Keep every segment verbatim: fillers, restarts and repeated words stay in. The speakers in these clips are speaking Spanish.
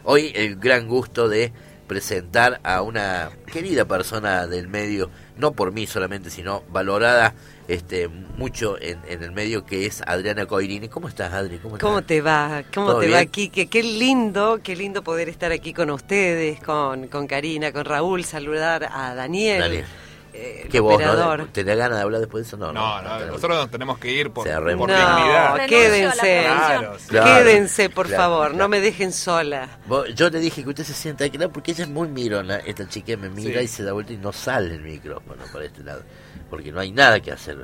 Hoy el gran gusto de presentar a una querida persona del medio, no por mí solamente, sino valorada este mucho en, en el medio, que es Adriana Coirini. ¿Cómo estás, Adri? ¿Cómo, ¿Cómo estás? te va? ¿Cómo ¿Todo te bien? va, Quique? Qué lindo, qué lindo poder estar aquí con ustedes, con, con Karina, con Raúl, saludar a Daniel, Daniel. eh, ¿Qué el vos, operador. no? ¿Tenés ganas de hablar después de eso? No, no. No, no, tenemos- nosotros nos tenemos que ir por, Se por arremó. dignidad. No, quédense, Claro, sí. Claro. quédense, por Claro, favor, claro. no me dejen sola. Vos- Yo le dije que usted se sienta aquí, no, porque ella es muy mirona. Esta chica me mira Sí. y se da vuelta y no sale el micrófono para este lado, porque no hay nada que hacer.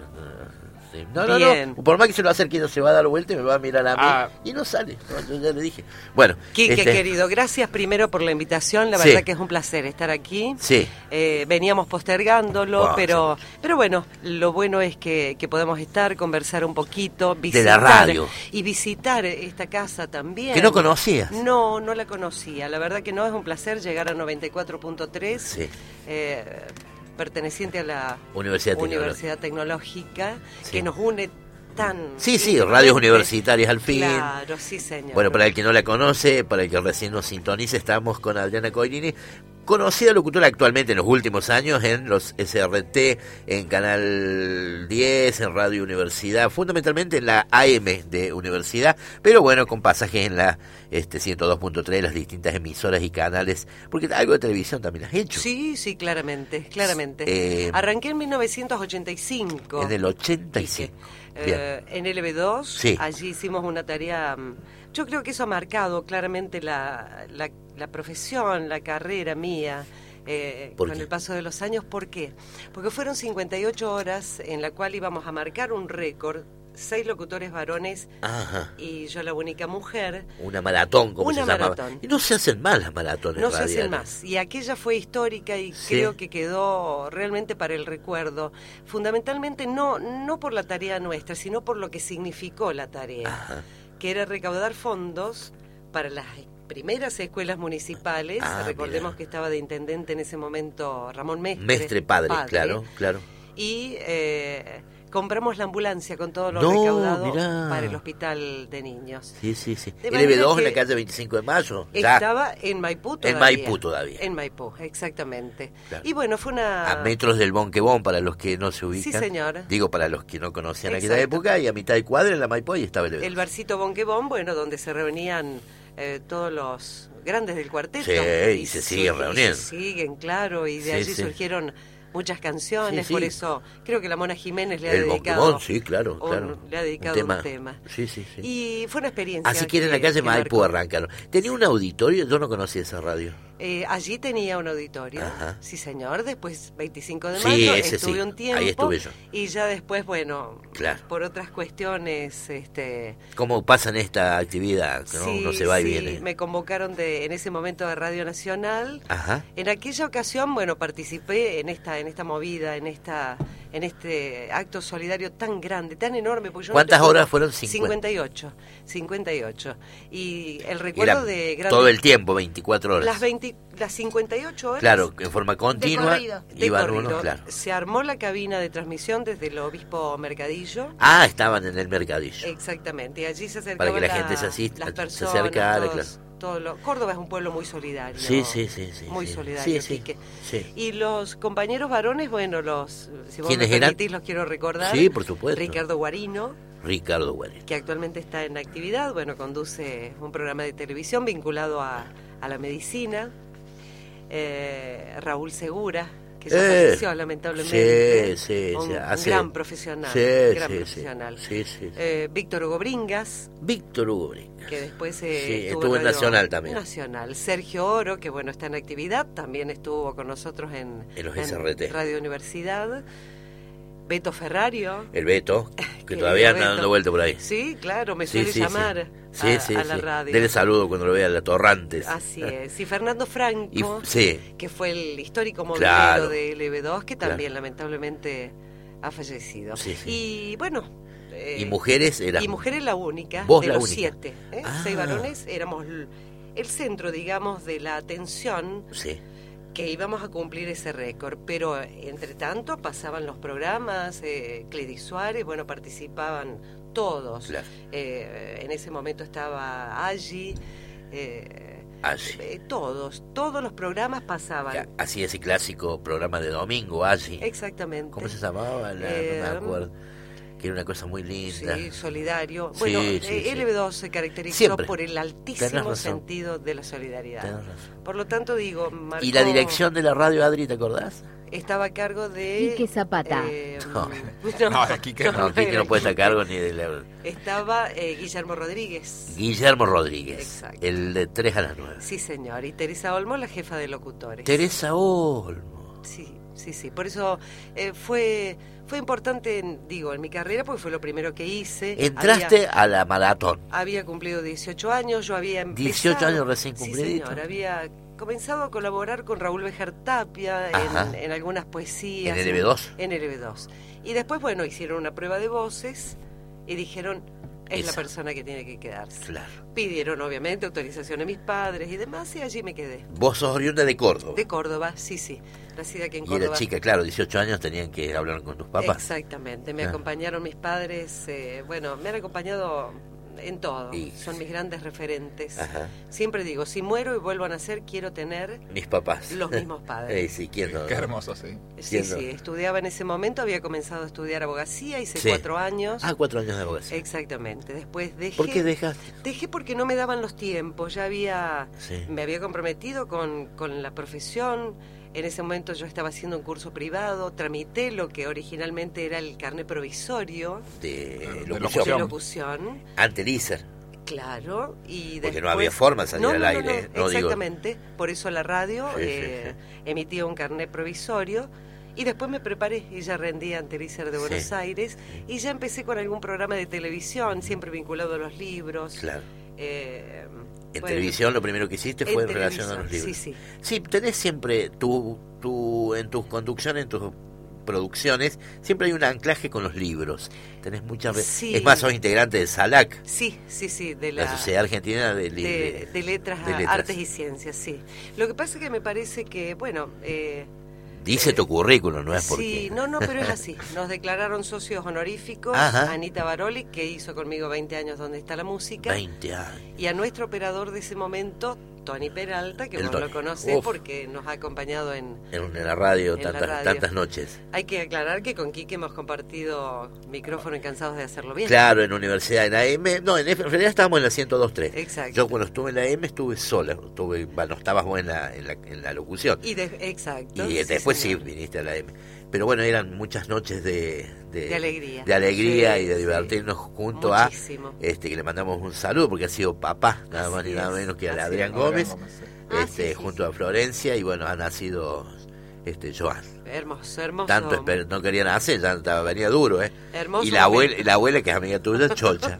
Sí. No, no, Bien. no. Por más que se lo acerque, ella se va a dar vuelta y me va a mirar a mí Ah. y no sale. No, yo ya le dije. Bueno, Quique, este, querido, gracias primero por la invitación, la Sí. verdad que es un placer estar aquí. Sí. Eh, veníamos postergándolo, Ah, pero pero bueno, lo bueno es que, que podemos estar, conversar un poquito, visitar, la radio. y visitar esta casa también. Que no conocías. No, no la conocía, la verdad que no, es un placer llegar a noventa y cuatro punto tres, Sí. eh, perteneciente a la Universidad Universidad Tecnológica, Sí. que nos une tan... Sí, sí, íntimamente. radios universitarias al fin. Claro, sí, señor. Bueno, para el que no la conoce, para el que recién nos sintoniza, estamos con Adriana Coirini, conocida locutora actualmente en los últimos años en los S R T, en Canal diez, en Radio Universidad, fundamentalmente en la A M de Universidad, pero bueno, con pasajes en la este ciento dos punto tres, las distintas emisoras y canales, porque algo de televisión también has hecho. Sí, sí, claramente, claramente. Eh, Arranqué en mil novecientos ochenta y cinco. En el ochenta y cinco. Bien. Eh, en L B dos, Sí. allí hicimos una tarea, mm, yo creo que eso ha marcado claramente la, la, la profesión, la carrera mía, eh, ¿Por con qué? el paso de los años. ¿Por qué? Porque fueron cincuenta y ocho horas en la cual íbamos a marcar un récord, seis locutores varones Ajá. y yo la única mujer. Una maratón, como Una se llamaba. maratón. Y no se hacen mal las maratones No se radiales. hacen más. Y aquella fue histórica y Sí. creo que quedó realmente para el recuerdo. Fundamentalmente no, no por la tarea nuestra, sino por lo que significó la tarea, Ajá. que era recaudar fondos para las primeras escuelas municipales. Ah, Recordemos mira. que estaba de intendente en ese momento Ramón Mestre. Mestre padre, claro, claro. Y eh, compramos la ambulancia con todo lo No, recaudado mirá. para el hospital de niños. Sí, sí, sí. De L B dos manera en que la calle veinticinco de mayo. Ya. Estaba en Maipú todavía. En Maipú todavía. En Maipú, exactamente. Claro. Y bueno, fue una... A metros del Bonquebón, para los que no se ubican. Sí, señora. Digo, para los que no conocían aquella Exacto. época, y a mitad de cuadra en la Maipú y estaba el L B dos. El barcito Bonquebón, bueno, donde se reunían eh, todos los grandes del cuarteto. Sí, y se siguen y reuniendo. se siguen, claro, y de Sí, allí sí. surgieron muchas canciones, Sí, sí. por eso creo que la Mona Jiménez le ha El dedicado... Bonquebón, sí, claro, un- claro. le ha dedicado un tema. un tema. Sí, sí, sí. Y fue una experiencia. Así que en la que- calle que Maipú marcó. arrancaron. Tenía un auditorio, yo no conocía esa radio. Eh, allí tenía un auditorio, Ajá. sí señor, después veinticinco de Sí, mayo ese estuve sí, un tiempo ahí estuve yo. y ya después, bueno, Claro. por otras cuestiones, este, ¿Cómo pasan esta actividad? ¿No? sí, Uno se va y sí, viene. me convocaron de, en ese momento de Radio Nacional. Ajá. En aquella ocasión, bueno, participé en esta, en esta movida, en esta, en este acto solidario tan grande, tan enorme. Porque yo no ¿Cuántas te juro, horas fueron? cincuenta. cincuenta y ocho, cincuenta y ocho. Y el recuerdo Era de grandes- todo el tiempo, veinticuatro horas. las veinte, las cincuenta y ocho horas. Claro, en forma continua. corrido. De Iban corrido. unos, claro. Se armó la cabina de transmisión desde el obispo Mercadillo. Ah, estaban en el mercadillo. Exactamente, y allí se acercaban Para que la la- gente se asista- las se personas, acercara, todos- claro. todo lo- Córdoba es un pueblo muy solidario. Sí, sí, sí, sí. Muy sí. solidario, Sí, sí, Quique. sí. Y los compañeros varones, bueno, los, si vos me ¿Quiénes eran? permitís, los quiero recordar. Sí, por supuesto. Ricardo Guarino, Ricardo Guarino. que actualmente está en actividad, bueno, conduce un programa de televisión vinculado a, a la medicina. Eh, Raúl Segura, que ya Eh, falleció lamentablemente. sí, sí, un, sí, un hace- gran profesional. Sí, gran sí, sí. profesional. Sí, sí, sí. Eh, Víctor Hugo Bringas, Víctor Hugo Bringas. que después eh, Sí, estuvo, estuvo en Radio Nacional también. Nacional. Sergio Oro, que bueno, está en actividad, también estuvo con nosotros en, En los S R T. Radio Universidad. Beto Ferrario. El Beto, que Querido todavía anda Beto. dando vuelta por ahí. Sí, claro, me Sí, suele sí, llamar sí. a, Sí, sí, a la sí. radio. Dele saludo cuando lo vea a la Torrantes. Así es. Y Fernando Franco, Y, sí, que fue el histórico movilero Claro. de L B dos, que también Claro. lamentablemente ha fallecido. Sí, sí. Y bueno... eh, y mujeres eran. Y mujeres la única, Vos de la los única. siete. ¿eh? Ah. Seis varones, éramos l- el centro, digamos, de la atención Sí. que íbamos a cumplir ese récord. Pero, eh, entre tanto, pasaban los programas, eh, Cledi Suárez, bueno, participaban todos. Claro. Eh, en ese momento estaba allí, eh, Allí. Eh, todos, todos los programas pasaban. Así ese clásico programa de domingo, allí. Exactamente. ¿Cómo se llamaba? La, Eh, no me acuerdo. Que era una cosa muy linda. Sí, solidario. Sí, Bueno, sí, eh, sí. L B dos se caracterizó Siempre. por el Tenés altísimo razón. sentido de la solidaridad. Tenés razón. Por lo tanto, digo, marcó- ¿Y la dirección de la radio, Adri, te acordás? estaba a cargo de... Quique Zapata. eh, No. No, de Quique No, Quique no puede estar a cargo ni de la... Estaba eh, Guillermo Rodríguez. Guillermo Rodríguez, Exacto. el de tres a las nueve. Sí, señor. Y Teresa Olmo, la jefa de locutores. Teresa Olmo. Sí, sí, sí. Por eso eh, fue fue importante, en- digo, en mi carrera, porque fue lo primero que hice. Entraste Había, a la maratón. había cumplido dieciocho años, yo había empezado... dieciocho años recién Sí, cumpliditos. señor. Había comenzado a colaborar con Raúl Bejar Tapia Ajá. en, en algunas poesías. ¿En L B dos? En L B dos. Y después, bueno, hicieron una prueba de voces y dijeron, es la Esa. persona que tiene que quedarse. Claro. Pidieron, obviamente, autorización a mis padres y demás, y allí me quedé. Vos sos oriunda de Córdoba. De Córdoba, sí, sí. Nacida aquí en Y Córdoba. era chica, claro, dieciocho años tenían que hablar con tus papás. Exactamente, me Ah. acompañaron mis padres, eh, bueno, me han acompañado en todo, Y- son mis grandes referentes. Ajá. Siempre digo, si muero y vuelvo a nacer, quiero tener Mis papás. los mismos padres. Eh, sí, ¿quién no? Qué hermoso, sí. Sí, Entiendo. sí, estudiaba en ese momento, había comenzado a estudiar abogacía, hice Sí. cuatro años. Ah, cuatro años de abogacía. Exactamente, después dejé... ¿Por qué dejaste? Dejé porque no me daban los tiempos, ya había... Sí. Me había comprometido con, con la profesión. En ese momento yo estaba haciendo un curso privado, tramité lo que originalmente era el carnet provisorio De De locución. de locución. locución, Ante el I S E R. claro, y Porque después... no había forma de salir No, al no, aire, no, ¿eh? No digo- exactamente, por eso la radio Sí, sí, eh, emitía un carnet provisorio. Y después me preparé y ya rendí ante el I S E R de Buenos Sí. Aires y ya empecé con algún programa de televisión, siempre vinculado a los libros. Claro. Eh, En bueno, televisión lo primero que hiciste fue en, en relación a los televisión, libros. sí, Sí, tenés siempre tu, tu, en tus conducciones, en tus producciones, siempre hay un anclaje con los libros. Tenés muchas veces. Sí. Es más, sos integrante de SALAC, Sí, sí, sí, de la, la, Sociedad Argentina de, de, de- de letras de a letras. artes y ciencias, sí. Lo que pasa es que me parece que, bueno, eh, Dice tu currículum, no es porque. sí, no, no, pero es así. Nos declararon socios honoríficos, Ajá. Anita Baroli, que hizo conmigo veinte años Donde está la música, veinte años. y a nuestro operador de ese momento, Tony Peralta, que El vos Tony. lo conocés Uf. porque nos ha acompañado en... En, en la radio, En la tantas, radio. tantas noches. Hay que aclarar que con Quique hemos compartido micrófono y cansados de hacerlo bien. Claro, en universidad, en A M. No, en, F, en realidad estábamos en la ciento dos punto tres. Exacto. Yo cuando estuve en la A M estuve sola. Estuve, bueno, estabas vos en la, en la, en la locución. Y de- exacto. Y sí, después sí, señor. viniste a la A M. Pero bueno, eran muchas noches de, De alegría. de alegría Sí, y de sí. divertirnos junto Muchísimo. a este que le mandamos un saludo porque ha sido papá, nada más Así ni nada es, menos que a así Adrián es. Gómez, Adrián Gómez, sí. Ah, este, sí, sí, junto sí. a Florencia, y bueno, ha nacido este Joan. Hermoso, hermoso. Tanto esper- no querían hacer, ya estaba- venía duro, ¿eh? Hermoso Y la abuela, momento. la abuela, que es amiga tuya, Chocha.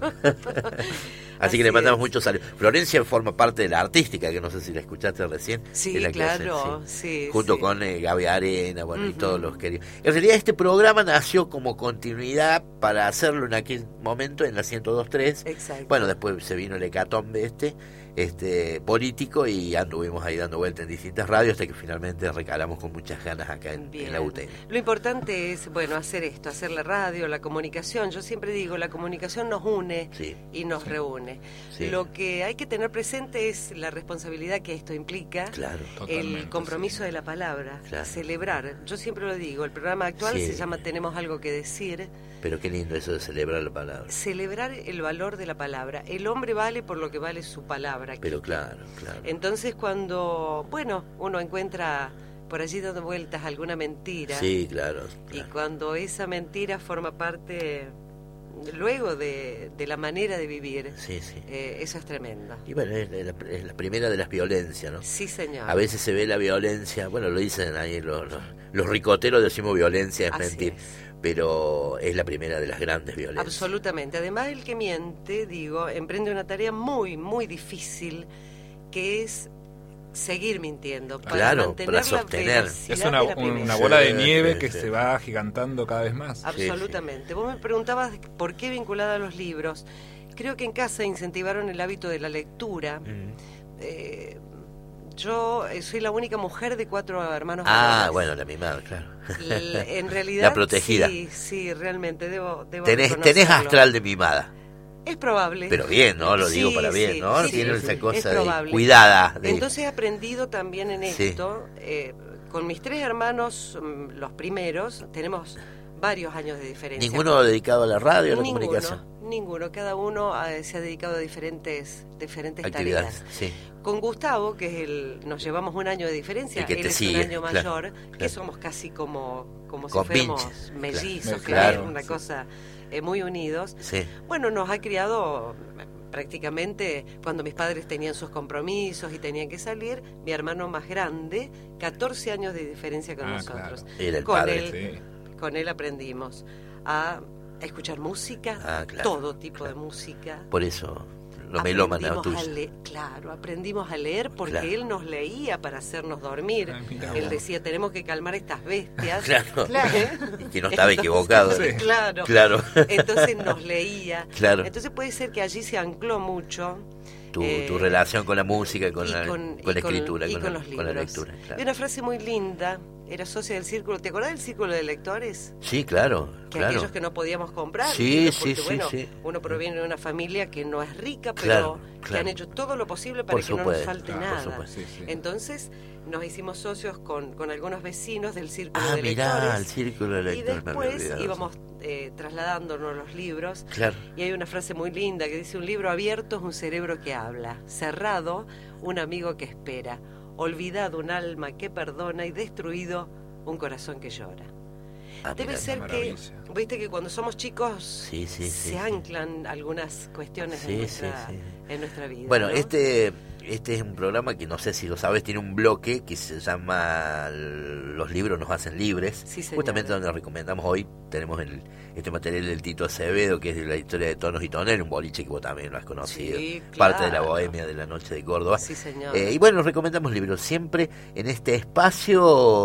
Así, que le Así mandamos es. muchos saludos. Florencia forma parte de la artística, que no sé si la escuchaste recién. Sí, es la que hace, claro, sí, Junto sí. con eh, Gaby Arena, bueno, y Ujú. todos los queridos. En realidad este programa nació como continuidad para hacerlo en aquel momento en la ciento dos punto tres. Exacto. Bueno, después se vino el hecatombe este, este político, y anduvimos ahí dando vueltas en distintas radios hasta que finalmente recalamos con muchas ganas acá en, Bien. en la U T N. Lo importante es, bueno, hacer esto, hacer la radio, la comunicación. Yo siempre digo, la comunicación nos une Sí. y nos reúne. Sí. Lo que hay que tener presente es la responsabilidad que esto implica. Claro. Totalmente, El compromiso sí. de la palabra, Claro. celebrar. Yo siempre lo digo, el programa actual Sí. se llama Tenemos algo que decir. Pero qué lindo eso de celebrar la palabra. Celebrar el valor de la palabra. El hombre vale por lo que vale su palabra. Pero Quique. claro, claro. Entonces cuando, bueno, uno encuentra por allí dando vueltas alguna mentira, Sí, claro. y claro. cuando esa mentira forma parte luego de, de la manera de vivir, Sí, sí. eh, eso es tremendo. Y bueno, es la, es la primera de las violencias, ¿no? Sí, señor. A veces se ve la violencia, bueno, lo dicen ahí los, los, los ricoteros, decimos violencia, es Así mentir, es. pero es la primera de las grandes violencias. Absolutamente. Además, el que miente, digo, emprende una tarea muy, muy difícil, que es seguir mintiendo para Claro, mantener para la sostener. veracidad Es una, de la primera. una bola de Sí, nieve sí, que sí. se va agigantando cada vez más. Absolutamente. Vos me preguntabas por qué vinculada a los libros. Creo que en casa incentivaron el hábito de la lectura. Mm. Eh, yo eh, soy la única mujer de cuatro hermanos Ah, varones. bueno, la mimada, claro. L- En realidad, La protegida. sí, sí, realmente debo, debo Tenés, tenés reconocerlo. astral de mimada. Es probable. Pero bien, ¿no? Lo digo Sí, para bien, sí, ¿no? sí, Tiene sí, esa sí. cosa Es de probable. cuidada. De... Entonces he aprendido también en Sí. esto, eh, con mis tres hermanos, mm, los primeros, tenemos varios años de diferencia. ¿Ninguno dedicado a la radio, a la Ninguno, comunicación? ninguno. Cada uno eh, se ha dedicado a diferentes, diferentes Actividades, tareas. sí. Con Gustavo, que es el, nos llevamos un año de diferencia, El que él te es sigue, un año claro, mayor, claro. que somos casi como, como si Compinches, fuéramos mellizos, claro. que Claro, es una sí. cosa eh, muy unidos. Sí. Bueno, nos ha criado eh, prácticamente cuando mis padres tenían sus compromisos y tenían que salir, mi hermano más grande, catorce años de diferencia con Ah, nosotros. claro. Era el con padre, él, Sí. con él aprendimos a escuchar música, Ah, claro, todo tipo claro. de música. Por eso, lo melómano Aprendimos tuyo. a le- Claro, aprendimos a leer porque Claro. él nos leía para hacernos dormir. Ah, mirá Él vos. decía, tenemos que calmar estas bestias. Claro. Claro. Y que no estaba equivocado. Sí. Claro. Claro. Entonces nos leía. Claro. Entonces puede ser que allí se ancló mucho. Tu, eh, tu relación con la música y con, y la, con, con la y con- escritura, y con, con la, los con la libros. lectura. Y Claro. una frase muy linda, era socia del círculo. ¿Te acordás del círculo de lectores? Sí, claro. Que claro. aquellos que no podíamos comprar. Sí, libros, sí, porque, sí, bueno, sí. uno proviene de una familia que no es rica, pero Claro, que claro. han hecho todo lo posible para Por que no nos supuesto, falte claro, por nada. supuesto. Sí, sí. Entonces nos hicimos socios con, con algunos vecinos del círculo Ah, de mirá, lectores. el círculo de Y lectores. me había después olvidado, íbamos eh, trasladándonos los libros. Claro. Y hay una frase muy linda que dice: un libro abierto es un cerebro que habla, cerrado un amigo que espera, olvidado un alma que perdona y destruido un corazón que llora. Ah, Debe mirá, ser una que, maravilla. viste que cuando somos chicos Sí, sí, sí, se sí. anclan algunas cuestiones Sí, en, sí, nuestra, sí. en nuestra vida. Bueno, ¿no? este este es un programa que no sé si lo sabes, tiene un bloque que se llama Los libros nos hacen libres. Sí, señor. Justamente donde recomendamos hoy, tenemos el, este material del Tito Acevedo, que es de la historia de Tonos y Tonel, un boliche que vos también lo has conocido. Sí, Parte de la claro. bohemia de la noche de Córdoba. Sí, señor. Eh, y bueno, recomendamos libros. Siempre en este espacio,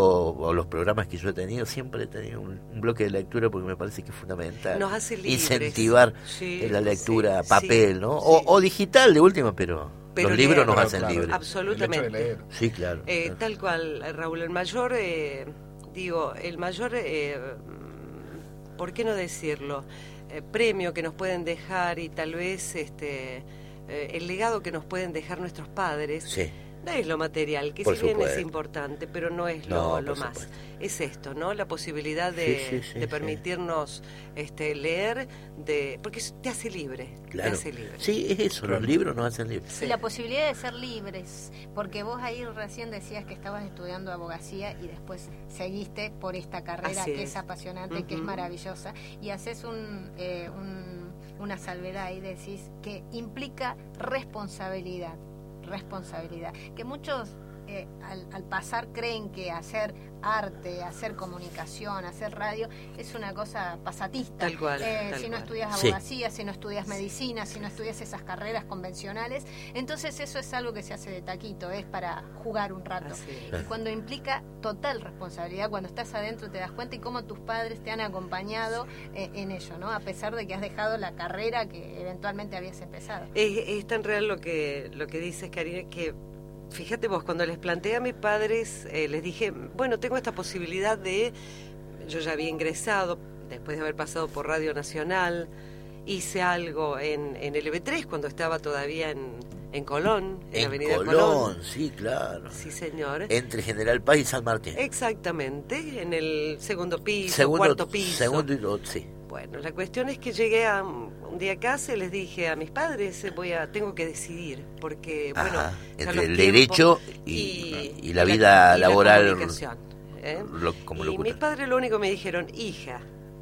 o los programas que yo he tenido, siempre he tenido un, un bloque de lectura porque me parece que es fundamental. Nos hace libres. Incentivar Sí, la lectura sí, papel, sí, ¿no? sí. O, o digital de última, pero, Pero los libros leer. nos Pero, hacen claro, libres. Absolutamente. El hecho de leer. Sí, claro. Eh, claro. tal cual, eh, Raúl, el mayor, eh, digo, el mayor, eh, ¿por qué no decirlo? Eh, premio que nos pueden dejar y tal vez este eh, el legado que nos pueden dejar nuestros padres. Sí. No es lo material, que Por si bien supuesto. es importante, pero no es No, lo, lo por más. supuesto. Es esto, ¿no? La posibilidad de, Sí, sí, sí, de sí. permitirnos este, leer, de porque eso te hace libre. Claro. Te hace libre. Sí, es eso, Claro. los libros nos hacen libres. Sí. Y la posibilidad de ser libres, porque vos ahí recién decías que estabas estudiando abogacía y después seguiste por esta carrera Así que es. es apasionante, que es Ujú. maravillosa, y haces un, eh, un- una salvedad y decís que implica responsabilidad, responsabilidad, que muchos eh, al, al pasar creen que hacer arte, hacer comunicación, hacer radio es una cosa pasatista. Tal cual, Eh, tal si no cual. estudias Sí. abogacía, si no estudias medicina, si no estudias esas carreras convencionales, entonces eso es algo que se hace de taquito, es para jugar un rato. Así es. Y cuando implica total responsabilidad, cuando estás adentro te das cuenta y cómo tus padres te han acompañado eh, en ello, ¿no? A pesar de que has dejado la carrera que eventualmente habías empezado. Es, es tan real lo que lo que dices, Karina, que fíjate vos, cuando les planteé a mis padres, eh, les dije, bueno, tengo esta posibilidad de, yo ya había ingresado, después de haber pasado por Radio Nacional, hice algo en, en el E B tres cuando estaba todavía en, en Colón, en, la En Avenida Colón, Colón. sí, claro. Sí, señor. Entre General Paz y San Martín. Exactamente, en el segundo piso, segundo, cuarto piso. Segundo y lo- sí. Bueno, la cuestión es que llegué a un día a casa y les dije a mis padres, eh, voy a, tengo que decidir, porque bueno, Ajá, ya entre los el tiempos derecho y- y la vida y laboral, comunicación, ¿eh? Lo- como Y locutor. mis padres lo único me dijeron, hija,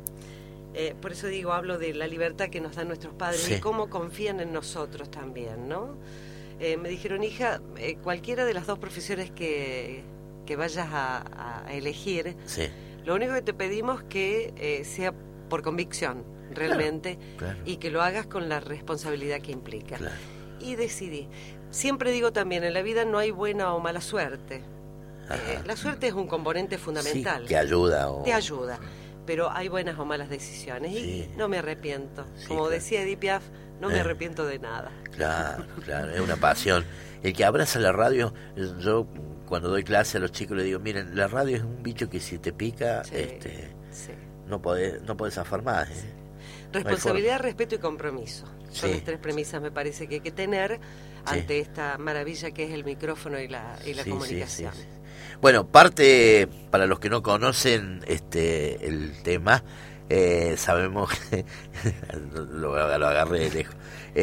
eh, por eso digo, hablo de la libertad que nos dan nuestros padres Sí. y cómo confían en nosotros también, ¿no? Eh, me dijeron, hija, eh, cualquiera de las dos profesiones que, que vayas a, a elegir, Sí, lo único que te pedimos que eh, sea por convicción, realmente, claro. y que lo hagas con la responsabilidad que implica. claro. Y decidí. Siempre digo también, en la vida no hay buena o mala suerte. Ajá. Eh, la suerte es un componente fundamental. Sí, que ayuda. O... Te ayuda. Pero hay buenas o malas decisiones. Sí. Y no me arrepiento. Sí, Como claro. decía Edith Piaf, no me Eh. arrepiento de nada. Claro, claro, es una pasión. El que abraza la radio, yo cuando doy clase a los chicos les digo, miren, la radio es un bicho que si te pica, Sí, este, sí. no podés, no podés zafar más. ¿eh? Responsabilidad, respeto y compromiso. Son Sí. las tres premisas, me parece, que hay que tener Sí. ante esta maravilla que es el micrófono y la, y la Sí, comunicación. sí, sí, sí. Bueno, parte, para los que no conocen este el tema, eh, sabemos que lo, lo agarré de lejos.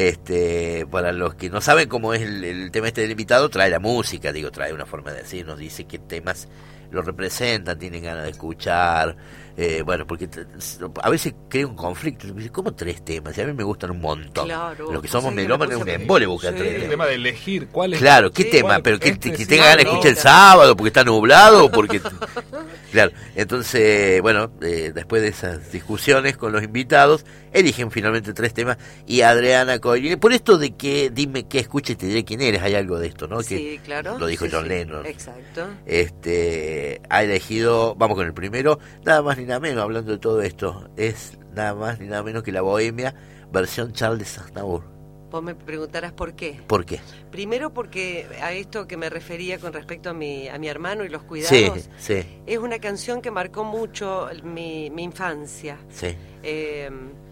Este, para los que no saben cómo es el, el tema este del invitado, trae la música, digo, trae una forma de decir, nos dice qué temas lo representan, tienen ganas de escuchar, eh, bueno, porque t- a veces crea un conflicto, ¿cómo tres temas? Y a mí me gustan un montón. Claro, Los que somos o sea, que melómanos una es un cosa- embole buscar Sí. tres El temas. tema de elegir cuál es. Claro, ¿qué Sí, tema? cuál- Pero que, este que sí, tenga ganas de no. escuchar el sábado porque está nublado, o porque... Claro, entonces, bueno, eh, después de esas discusiones con los invitados, eligen finalmente tres temas, y Adriana Coirine, por esto de que dime qué escucha y te diré quién eres, hay algo de esto, ¿no? Que Sí, claro. lo dijo Sí, John sí. Lennon. Exacto. Este, ha elegido, vamos con el primero, nada más ni nada menos, hablando de todo esto, es nada más ni nada menos que La Bohemia, versión Charles Aznavour. Vos me preguntarás por qué. ¿Por qué? Primero porque a esto que me refería con respecto a mi, a mi hermano y los Sí, cuidados, sí, es una canción que marcó mucho mi, mi infancia. sí. Eh,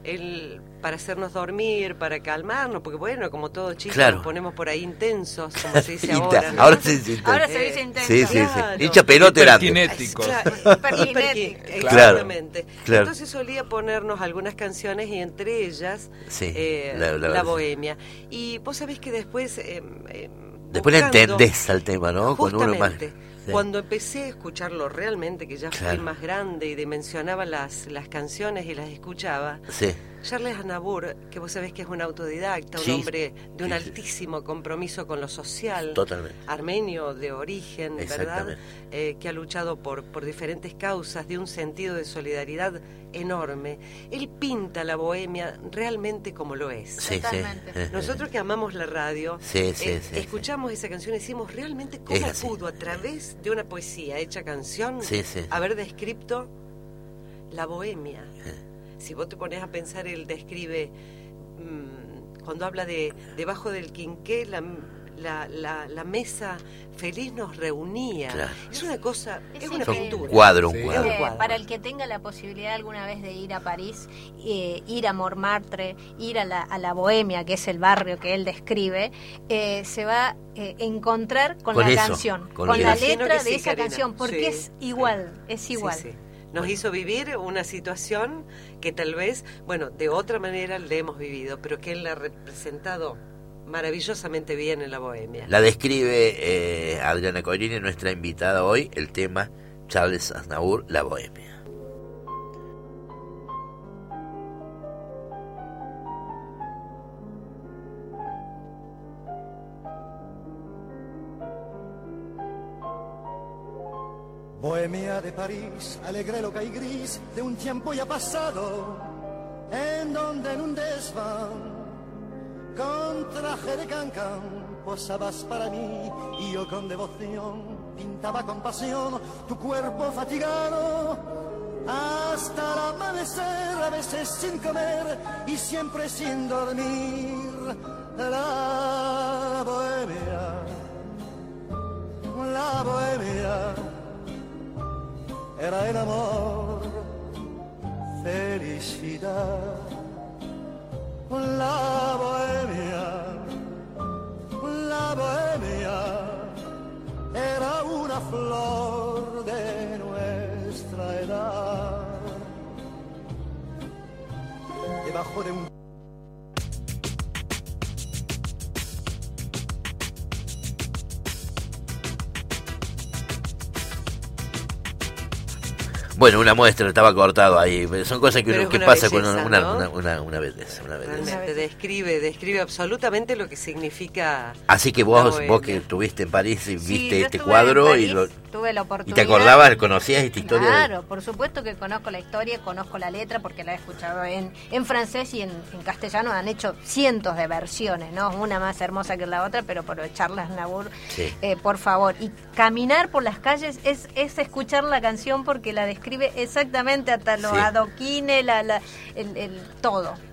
él, para hacernos dormir, para calmarnos, porque bueno, como todos chicos Claro. nos ponemos por ahí intensos, como se dice Y ta- ahora. ¿no? ahora se dice Ahora Eh, se dice intenso. Sí, sí, sí. Claro. Hincha pelota era antes. Hiperkinético. Claro, Hiperkinético. hiperki- Claro, exactamente. claro. Entonces solía ponernos algunas canciones y entre ellas Sí, eh, la- la, la- Bohemia. Y vos sabés que después... eh, eh, Después le buscando- entendés al tema, ¿no? Cuando uno más... Justamente, Sí. cuando empecé a escucharlo realmente, que ya Claro. fui más grande y dimensionaba las, las canciones y las escuchaba, Sí, Charles Aznavour, que vos sabés que es un autodidacta, un Sí, hombre de un sí, sí. altísimo compromiso con lo social, totalmente. armenio de origen, ¿verdad? Exactamente. Eh, que ha luchado por, por diferentes causas, de un sentido de solidaridad enorme. Él pinta la bohemia realmente como lo es. Sí, sí. Totalmente. Eh, Nosotros que amamos la radio, Sí, sí, eh, sí, sí. escuchamos esa canción y decimos realmente Es cómo así. pudo a través de una poesía hecha canción Sí, sí. haber descrito la bohemia. Eh. Si vos te pones a pensar, él describe, mm, cuando habla de debajo del quinqué, la, la, la, la mesa feliz nos reunía. Claro. Es una cosa, es, Es una Son increíble. pintura. cuadro, un Sí. cuadro. un Eh, cuadro. para el que tenga la posibilidad alguna vez de ir a París, eh, ir a Montmartre, ir a la, a la Bohemia, que es el barrio que él describe, eh, se va a eh, encontrar con, Con la eso, canción, con con, eso. la Imagino letra que de sí, esa Karina. canción, porque Sí. es igual, es Sí, igual. sí. Nos hizo vivir una situación que tal vez, bueno, de otra manera le hemos vivido, pero que él la ha representado maravillosamente bien en la bohemia. La describe eh, Adriana Coirine, nuestra invitada hoy, el tema Charles Aznavour, La Bohemia. Bohemia de París, alegre, loca y gris, de un tiempo ya pasado, en donde en un desván, con traje de cancán, posabas para mí, y yo con devoción pintaba con pasión tu cuerpo fatigado, hasta el amanecer, a veces sin comer y siempre sin dormir. La bohemia, la bohemia, era el amor, felicidad. La bohemia, la bohemia, era una flor de nuestra edad. Debajo de un Bueno, una muestra, estaba cortado ahí. Son cosas que, Pero uno, es que una pasa con belleza, una, ¿no? una, una, una belleza, una belleza. Realmente describe, describe absolutamente lo que significa. Así que la vos, bohemia. vos que estuviste en París y Sí, viste yo este estuve cuadro en y, París, lo, tuve la y oportunidad. te acordabas, conocías esta historia. de- Claro, por supuesto que conozco la historia, conozco la letra porque la he escuchado en, en francés y en, en castellano. Han hecho cientos de versiones, ¿no? Una más hermosa que la otra, pero por Charles Aznavour, Sí. eh, por favor. Y caminar por las calles es, es escuchar la canción porque la describe exactamente hasta los Sí. adoquines, la, la, el, el- todo.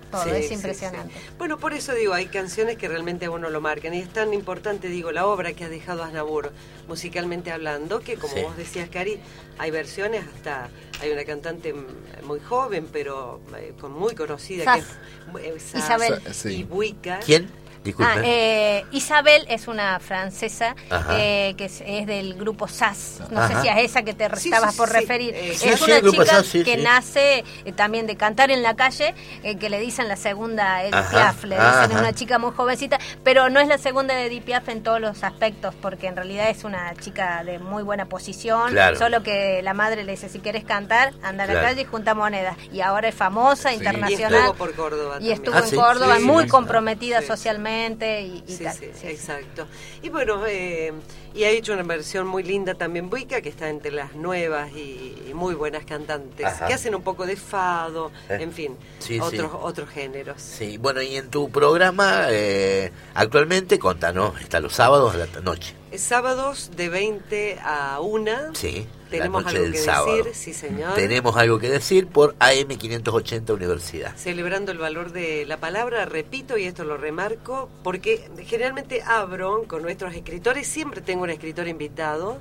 todo, Sí, es sí, impresionante. sí. Bueno, por eso digo, hay canciones que realmente a uno lo marcan, y es tan importante, digo, la obra que ha dejado Aznavour, musicalmente hablando, que como Sí. vos decías, Cari, hay versiones hasta, hay una cantante muy joven, pero eh, con muy conocida, Sass. que es eh, Sass Isabel. Sí. y Buica. ¿Quién? Disculpe. Ah, eh, Isabel es una francesa Ajá. eh, que es, es del grupo Sass. No Ajá. sé si a esa que te Sí, estabas sí, por sí, referir. eh, es sí, sí, una el grupo chica Sass, sí, que sí. nace eh, también de cantar en la calle, eh, que le dicen la segunda Edith Ajá, Piaf. Le dicen, es ajá. una chica muy jovencita, pero no es la segunda Edith Piaf en todos los aspectos, porque en realidad es una chica de muy buena posición. Claro. Solo que la madre le dice, si querés cantar, anda a la Claro. calle y junta monedas. Y ahora es famosa, Sí. Y internacional. estuvo por Córdoba Y también. estuvo Ah, en sí, Córdoba, sí, muy sí. comprometida Sí. socialmente y, y Sí, tal. sí, Sí, sí. exacto. Y bueno, eh, y ha hecho una versión muy linda también Buica, que está entre las nuevas y, y muy buenas cantantes, Ajá. que hacen un poco de fado, Eh. en fin, Sí, otros sí. otros géneros. Sí, bueno, y en tu programa, eh, actualmente, contanos, está los sábados a la noche. Eh, Sábados de veinte a una. Sí, Tenemos la noche algo del que sábado. decir, sí señor. Tenemos algo que decir por A M quinientos ochenta Universidad. Celebrando el valor de la palabra, repito, y esto lo remarco, porque generalmente abro con nuestros escritores, siempre tengo un escritor invitado.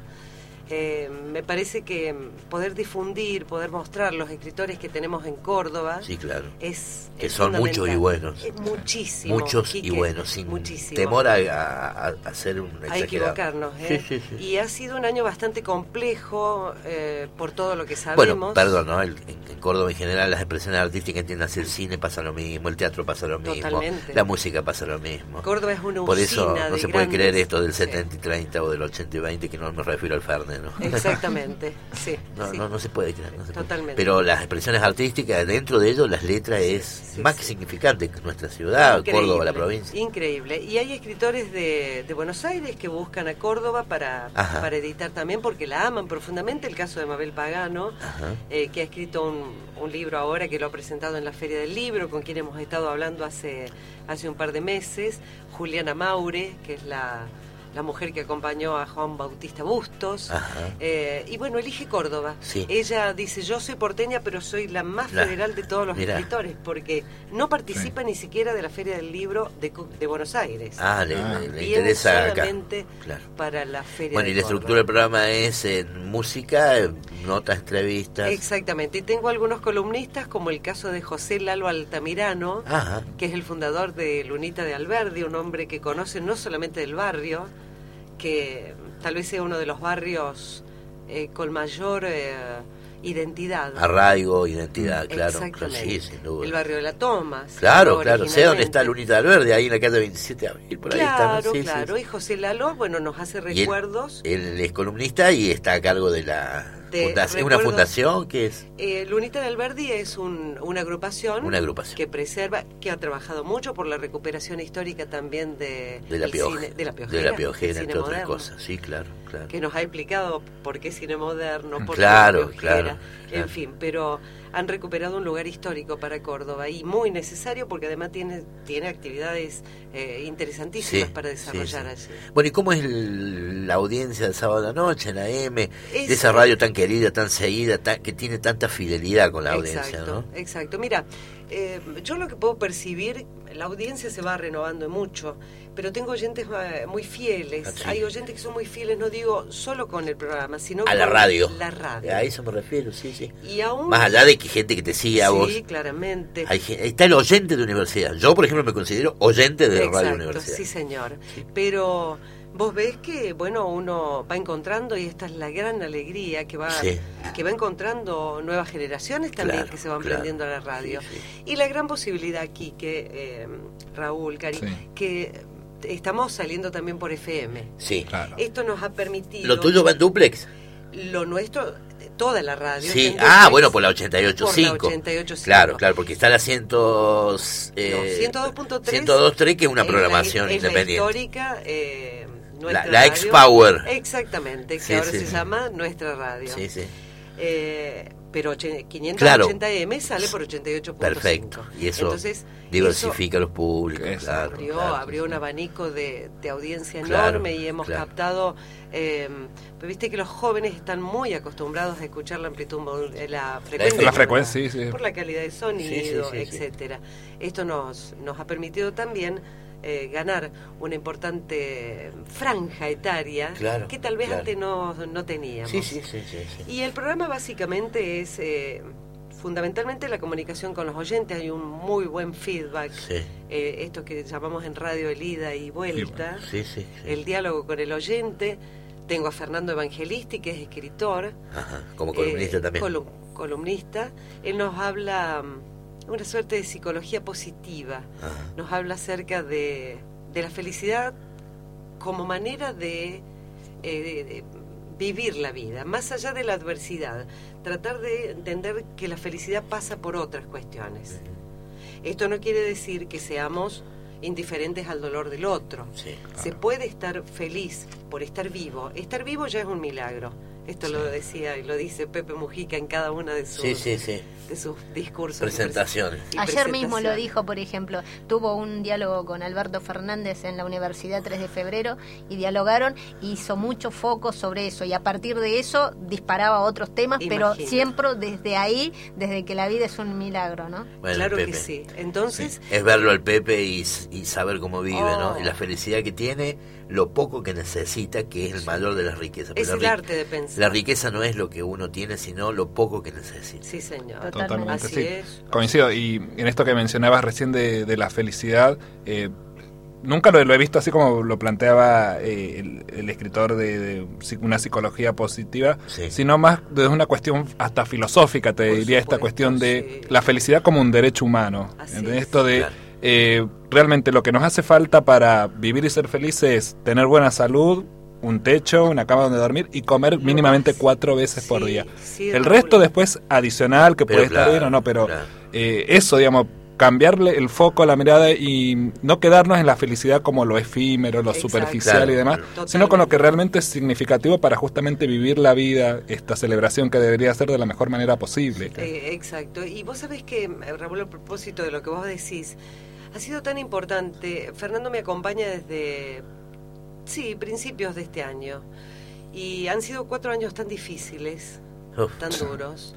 Eh, me parece que poder difundir, poder mostrar los escritores que tenemos en Córdoba Sí, claro. es Que es son muchos fundamental. y buenos. Eh, muchísimos. Muchos Quique, y buenos, sin muchísimos. temor a, a, a- a ser un A exagerado. equivocarnos, ¿eh? Sí, sí, sí. Y ha sido un año bastante complejo eh, por todo lo que Bueno, sabemos. perdón, ¿no? El- en, en Córdoba en general las expresiones artísticas entiendas, el cine pasa lo mismo, el teatro pasa lo mismo, Totalmente. la música pasa lo mismo. Córdoba es una Por eso usina no de se puede grandes- creer esto del Sí. setenta y treinta o del ochenta y veinte, que no me refiero al Fernet, ¿no? Exactamente, sí. No, sí. no, no se puede creer. No se puede. Totalmente. Pero las expresiones artísticas, dentro de ello, las letras es sí, más sí. que significante que nuestra ciudad, Increíble, Córdoba, la provincia. Increíble. Y hay escritores de, de Buenos Aires que buscan a Córdoba para, Ajá. para editar también porque la aman profundamente. El caso de Mabel Pagano, Ajá. eh, que ha escrito un, un libro ahora que lo ha presentado en la Feria del Libro, con quien hemos estado hablando hace, hace un par de meses. Juliana Maure, que es la, la mujer que acompañó a Juan Bautista Bustos. Ajá. Eh, y bueno, elige Córdoba. Sí. Ella dice, yo soy porteña, pero soy la más La- federal de todos los Mirá. escritores, porque no participa ni siquiera de la Feria del Libro de, Co- de Buenos Aires. Ah, le, Ah. le- le Viene interesa acá. solamente Claro. para la Feria Bueno, de y la Córdoba. estructura del programa es en música, en notas, entrevistas. Exactamente, y tengo algunos columnistas, como el caso de José Lalo Altamirano, Ajá. que es el fundador de Lunita de Alberdi, un hombre que conoce no solamente del barrio, que tal vez sea uno de los barrios eh, con mayor eh, identidad. Arraigo, identidad, claro. Exactamente. Sí, sin duda. El barrio de la Tomas. Claro, ¿no? claro. Sé dónde está Originalmente. Lunita de Alberdi, ahí en la calle veintisiete de abril, por ahí está. Claro, ¿no? Sí, sí, claro. sí. Y José Lalo, bueno, nos hace Y él- recuerdos. Él es columnista y está a cargo de la De fundación. ¿Una recuerdos- fundación que es? Eh, Lunita de Alberdi es un- una agrupación, Una agrupación. que preserva, que ha trabajado mucho por la recuperación histórica también de, De la del Pioja. cine- de la Piojera, De la del Piojera, cine entre otras moderno, cosas. Sí, claro, claro. que nos ha explicado por qué cine moderno, por Claro, qué la Piojera, claro, claro. en fin, pero han recuperado un lugar histórico para Córdoba y muy necesario porque además tiene, tiene actividades eh, interesantísimas Sí, para desarrollar sí, sí. allí. Bueno, ¿y cómo es el- la audiencia del sábado a la noche en la M? Es- de esa radio tan querida, tan seguida, tan- que tiene tanta fidelidad con la audiencia, Exacto, ¿no? exacto. Mira, eh, yo lo que puedo percibir, la audiencia se va renovando mucho, pero tengo oyentes eh, muy fieles. Ah, sí. Hay oyentes que son muy fieles, no digo solo con el programa, sino A la con radio. La radio. A eso me refiero, sí, sí. Y aún... Más allá de que gente que te sigue a vos. Sí, claramente. Hay gen- está el oyente de universidad. Yo, por ejemplo, me considero oyente de Radio Exacto, Universidad. sí señor. Pero vos ves que, bueno, uno va encontrando, y esta es la gran alegría, que va Sí. que va encontrando nuevas generaciones también Claro, que se van claro. prendiendo a la radio. Sí, sí. Y la gran posibilidad aquí, que eh, Raúl, Cari, Sí. que estamos saliendo también por F M. Sí. Claro. Esto nos ha permitido... ¿Lo tuyo va en duplex? Lo nuestro, toda la radio. Sí. en Ah, duplex, bueno, por la ochenta y ocho por la punto cinco. ochenta y ocho punto cinco. Claro, claro, porque está la cien, eh, No, ciento dos punto tres. ciento dos punto tres, que es una es programación la, es independiente. la histórica, eh, nuestra La- la radio. X-Power. Exactamente, que Sí, ahora sí, se sí. llama Nuestra Radio. Sí, sí. Eh, pero quinientos ochenta Claro. eme sale por ochenta y ocho punto cinco. Perfecto. Y eso Entonces, diversifica los públicos. Eso Claro, abrió, claro. abrió un abanico de, de audiencia Claro, enorme y hemos claro. captado, eh, pues viste que los jóvenes están muy acostumbrados a escuchar la amplitud, modu- eh, la frecuencia, La frecuencia, sí, sí. por la calidad de sonido, Sí, sí, sí, sí. etcétera. Esto nos, nos ha permitido también eh, ganar una importante franja etaria Claro, que tal vez claro. antes no, no teníamos. Sí, sí, sí, sí, sí. Y el programa básicamente es eh, fundamentalmente la comunicación con los oyentes. Hay un muy buen feedback, Sí. eh, esto que llamamos en radio el ida y vuelta, Sí, sí, sí. el diálogo con el oyente. Tengo a Fernando Evangelisti, que es escritor, Ajá, como columnista eh, también. colu- columnista. Él nos habla mm, una suerte de psicología positiva, Ajá. nos habla acerca de, de la felicidad como manera de, eh, de- de vivir la vida, más allá de la adversidad, tratar de entender que la felicidad pasa por otras cuestiones. Esto no quiere decir que seamos indiferentes al dolor del otro. Sí. Se puede estar feliz por estar vivo. Estar vivo ya es un milagro. Esto lo decía y lo dice Pepe Mujica en cada una de sus, Sí, sí, sí. de sus discursos. Presentaciones. y Ayer mismo lo presentaciones. dijo, por ejemplo, tuvo un diálogo con Alberto Fernández en la Universidad tres de febrero y dialogaron, hizo mucho foco sobre eso y a partir de eso disparaba otros temas, pero Imagina. siempre desde ahí, desde que la vida es un milagro, ¿no? Bueno, Claro Pepe. que sí. Entonces, Es verlo al Pepe y, y saber cómo vive, ¿no? Oh. Y la felicidad que tiene, lo poco que necesita, que es el mayor de las riquezas. es Pero el la, ri- arte de pensar. la riqueza no es lo que uno tiene, sino lo poco que necesita. Sí, señor. Totalmente. Así sí. es. Coincido. Y en esto que mencionabas recién de, de la felicidad, eh, nunca lo, lo he visto así como lo planteaba eh, el, el escritor de, de psi- una psicología positiva, Sí. sino más desde una cuestión hasta filosófica, te Por diría, esta supuesto, cuestión de sí. la felicidad como un derecho humano. Así ¿Entendés? es. Esto de Claro. eh, realmente lo que nos hace falta para vivir y ser felices es tener buena salud, un techo, una cama donde dormir y comer Lo mínimamente básico. cuatro veces por Sí, día. sí, El Raúl. resto después adicional, que Pero puede estar claro, bien o no, pero claro. eh, eso, digamos, cambiarle el foco a la mirada y no quedarnos en la felicidad como lo efímero, lo Exacto. superficial Claro, y demás, claro. sino con lo que Totalmente. realmente es significativo para justamente vivir la vida, esta celebración que debería ser de la mejor manera posible. Eh, exacto. Y vos sabés que, eh, Raúl, a propósito de lo que vos decís, ha sido tan importante. Fernando me acompaña desde, sí, principios de este año. Y han sido cuatro años tan difíciles, Uf, tan duros,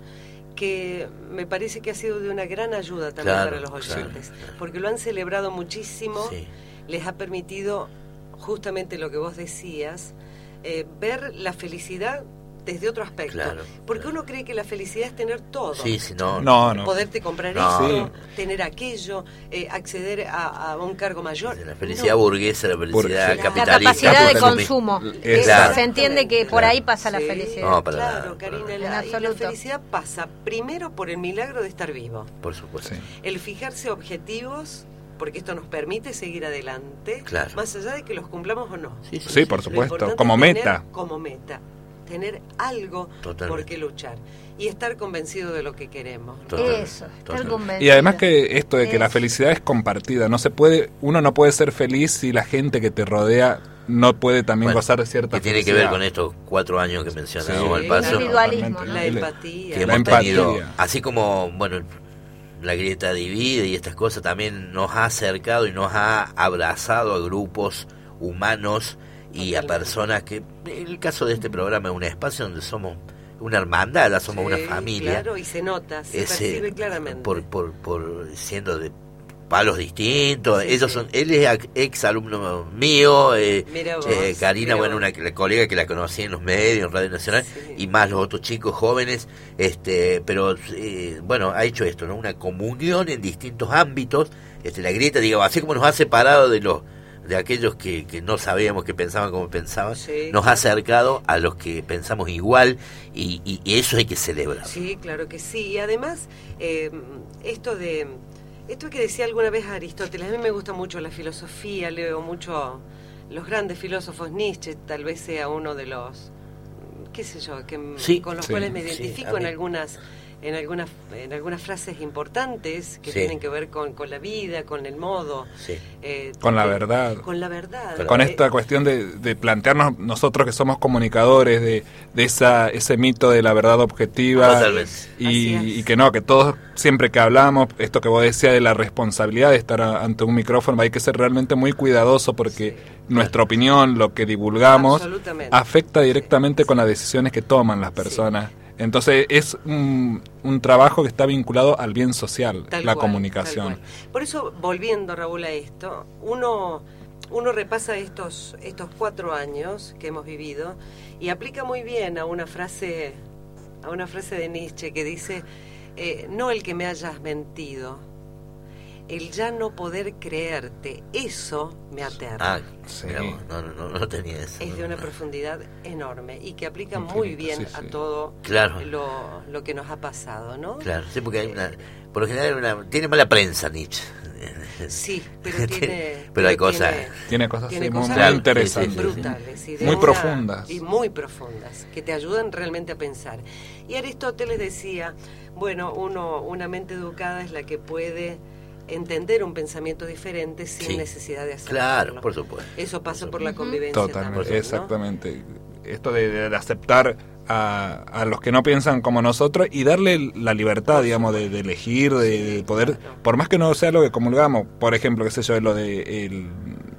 que me parece que ha sido de una gran ayuda también Claro, para los oyentes. claro, claro. Porque lo han celebrado muchísimo, Sí. les ha permitido justamente lo que vos decías, eh, ver la felicidad desde otro aspecto. Claro, Porque claro. uno cree que la felicidad es tener todo. Sí, sí, no. No, no. Poderte comprar No. esto, tener aquello, eh, acceder a, a un cargo mayor. La felicidad No. burguesa, la felicidad Burguesa. La capitalista. capacidad de porque- consumo. Eh, Eh, claro. Se entiende que por ahí pasa la Sí. felicidad. No, para claro, nada, para Karina, nada. la, En y la absoluto. felicidad pasa primero por el milagro de estar vivo. Por supuesto. Sí. El fijarse objetivos, porque esto nos permite seguir adelante, Claro. más allá de que los cumplamos o no. Sí, sí, Sí, sí. por Lo supuesto, importante como es tener meta. Como meta. Tener algo Totalmente. por qué luchar. Y estar convencido de lo que queremos. Totalmente, Eso, estar totalmente. convencido. Y además que esto de que la Eso. felicidad es compartida, no se puede, uno no puede ser feliz si la gente que te rodea no puede también Bueno, gozar de cierta que tiene que felicidad. ver con estos cuatro años que mencionábamos Sí, al el paso. individualismo, ¿no? La El- empatía. Que La hemos tenido, empatía. así como, bueno, la grieta divide y estas cosas, también nos ha acercado y nos ha abrazado a grupos humanos y a Totalmente. personas que, en el caso de este programa, es un espacio donde somos una hermandad, ya somos Sí, una familia. Claro, y se nota, se Ese, percibe claramente. por, por, por siendo de palos distintos. Sí, Ellos sí. son, él es ac- ex alumno mío, eh, Mira vos, eh, Karina, mira bueno, vos. una la colega que la conocí en los medios, en Radio Nacional, Sí. y más los otros chicos jóvenes, este, pero eh, bueno, ha hecho esto, ¿no? Una comunión en distintos ámbitos, este, la grieta, digo, así como nos ha separado de los de aquellos que, que no sabíamos que pensaban como pensaban, Sí, nos ha claro. acercado a los que pensamos igual y, y- y eso hay que celebrar. Sí, claro que sí. Y además, eh, esto de esto que decía alguna vez Aristóteles, a mí me gusta mucho la filosofía, leo mucho los grandes filósofos. Nietzsche tal vez sea uno de los, qué sé yo, que Sí, con los sí, cuales me sí, identifico a mí. en algunas en algunas en algunas frases importantes que Sí. tienen que ver con, con la vida, con el modo. Sí. eh, Con la de- verdad. Con la verdad. Con Eh, esta cuestión de, de plantearnos nosotros que somos comunicadores, de, de esa ese mito de la verdad objetiva, Totalmente. y, Así es. y que no, que todos siempre que hablamos, esto que vos decías de la responsabilidad de estar a- ante un micrófono, hay que ser realmente muy cuidadoso porque nuestra opinión, lo que divulgamos, Absolutamente. afecta directamente con las decisiones que toman las personas. Entonces es un, un trabajo que está vinculado al bien social, Tal la cual, comunicación. tal cual. Por eso, volviendo, Raúl, a esto, uno, uno repasa estos, estos cuatro años que hemos vivido y aplica muy bien a una frase, a una frase de Nietzsche que dice, eh, no el que me hayas mentido, el ya no poder creerte, eso me aterra. Ah, Sí. mirá vos, no, no, no, no tenía eso. Es de una No. profundidad enorme y que aplica Infinita, muy bien sí, a sí. todo Claro. lo, lo que nos ha pasado, ¿no? Claro, sí, porque hay una, por lo general hay una, tiene mala prensa Nietzsche. Sí, pero tiene... Pero hay cosas- tiene- Tiene cosas Tiene así muy, cosas muy Claro, interesantes. sí, sí, sí. brutales y de Muy una- profundas. y muy profundas que te ayudan realmente a pensar. Y Aristóteles decía, bueno, uno una mente educada es la que puede entender un pensamiento diferente sin Sí. necesidad de hacerlo. Claro, por supuesto. Eso pasa Por por la convivencia Totalmente, también, ¿no? exactamente. Esto de, de aceptar a, a los que no piensan como nosotros y darle la libertad, digamos, de, de elegir, de, Sí, de poder, claro. por más que no sea lo que comulgamos, por ejemplo, qué sé yo, lo de el,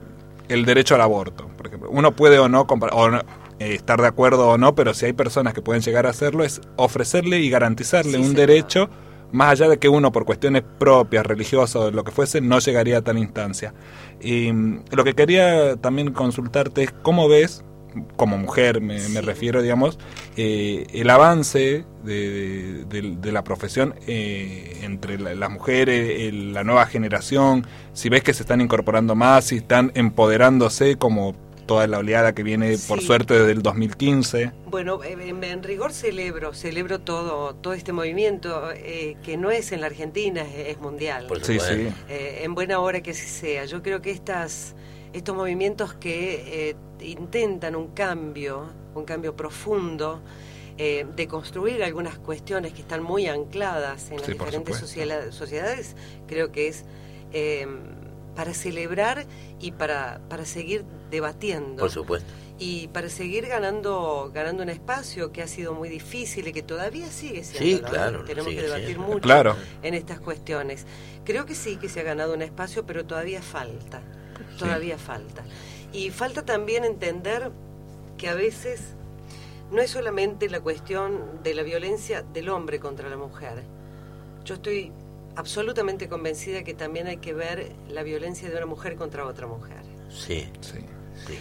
el derecho al aborto, por ejemplo. Uno puede o no, compar- o no, eh, estar de acuerdo o no, pero si hay personas que pueden llegar a hacerlo, es ofrecerle y garantizarle Sí, un señor. derecho, más allá de que uno, por cuestiones propias, religiosas o lo que fuese, no llegaría a tal instancia. Y mm, lo que quería también consultarte es cómo ves, como mujer me, me Sí. refiero, digamos, eh, el avance de, de- de- de la profesión eh, entre la- las mujeres, el- la nueva generación, si ves que se están incorporando más, si están empoderándose como toda la oleada que viene, por Sí. suerte, desde el dos mil quince. Bueno, en, en rigor celebro, celebro todo, todo este movimiento eh, que no es en la Argentina, es, es mundial. Por Sí, supuesto. sí. Eh, en buena hora que así sea. Yo creo que estas, estos movimientos que eh, intentan un cambio, un cambio profundo, eh, de construir algunas cuestiones que están muy ancladas en las Sí, por diferentes supuesto. sociala- sociedades, creo que es eh, para celebrar y para, para seguir debatiendo. Por supuesto. Y para seguir ganando ganando un espacio que ha sido muy difícil y que todavía sigue siendo. Sí, la verdad. claro, Tenemos sigue que debatir siendo. mucho Claro. en estas cuestiones. Creo que sí, que se ha ganado un espacio, pero todavía falta. Todavía falta. Y falta también entender que a veces no es solamente la cuestión de la violencia del hombre contra la mujer. Yo estoy absolutamente convencida que también hay que ver la violencia de una mujer contra otra mujer, Sí, Sí. sí.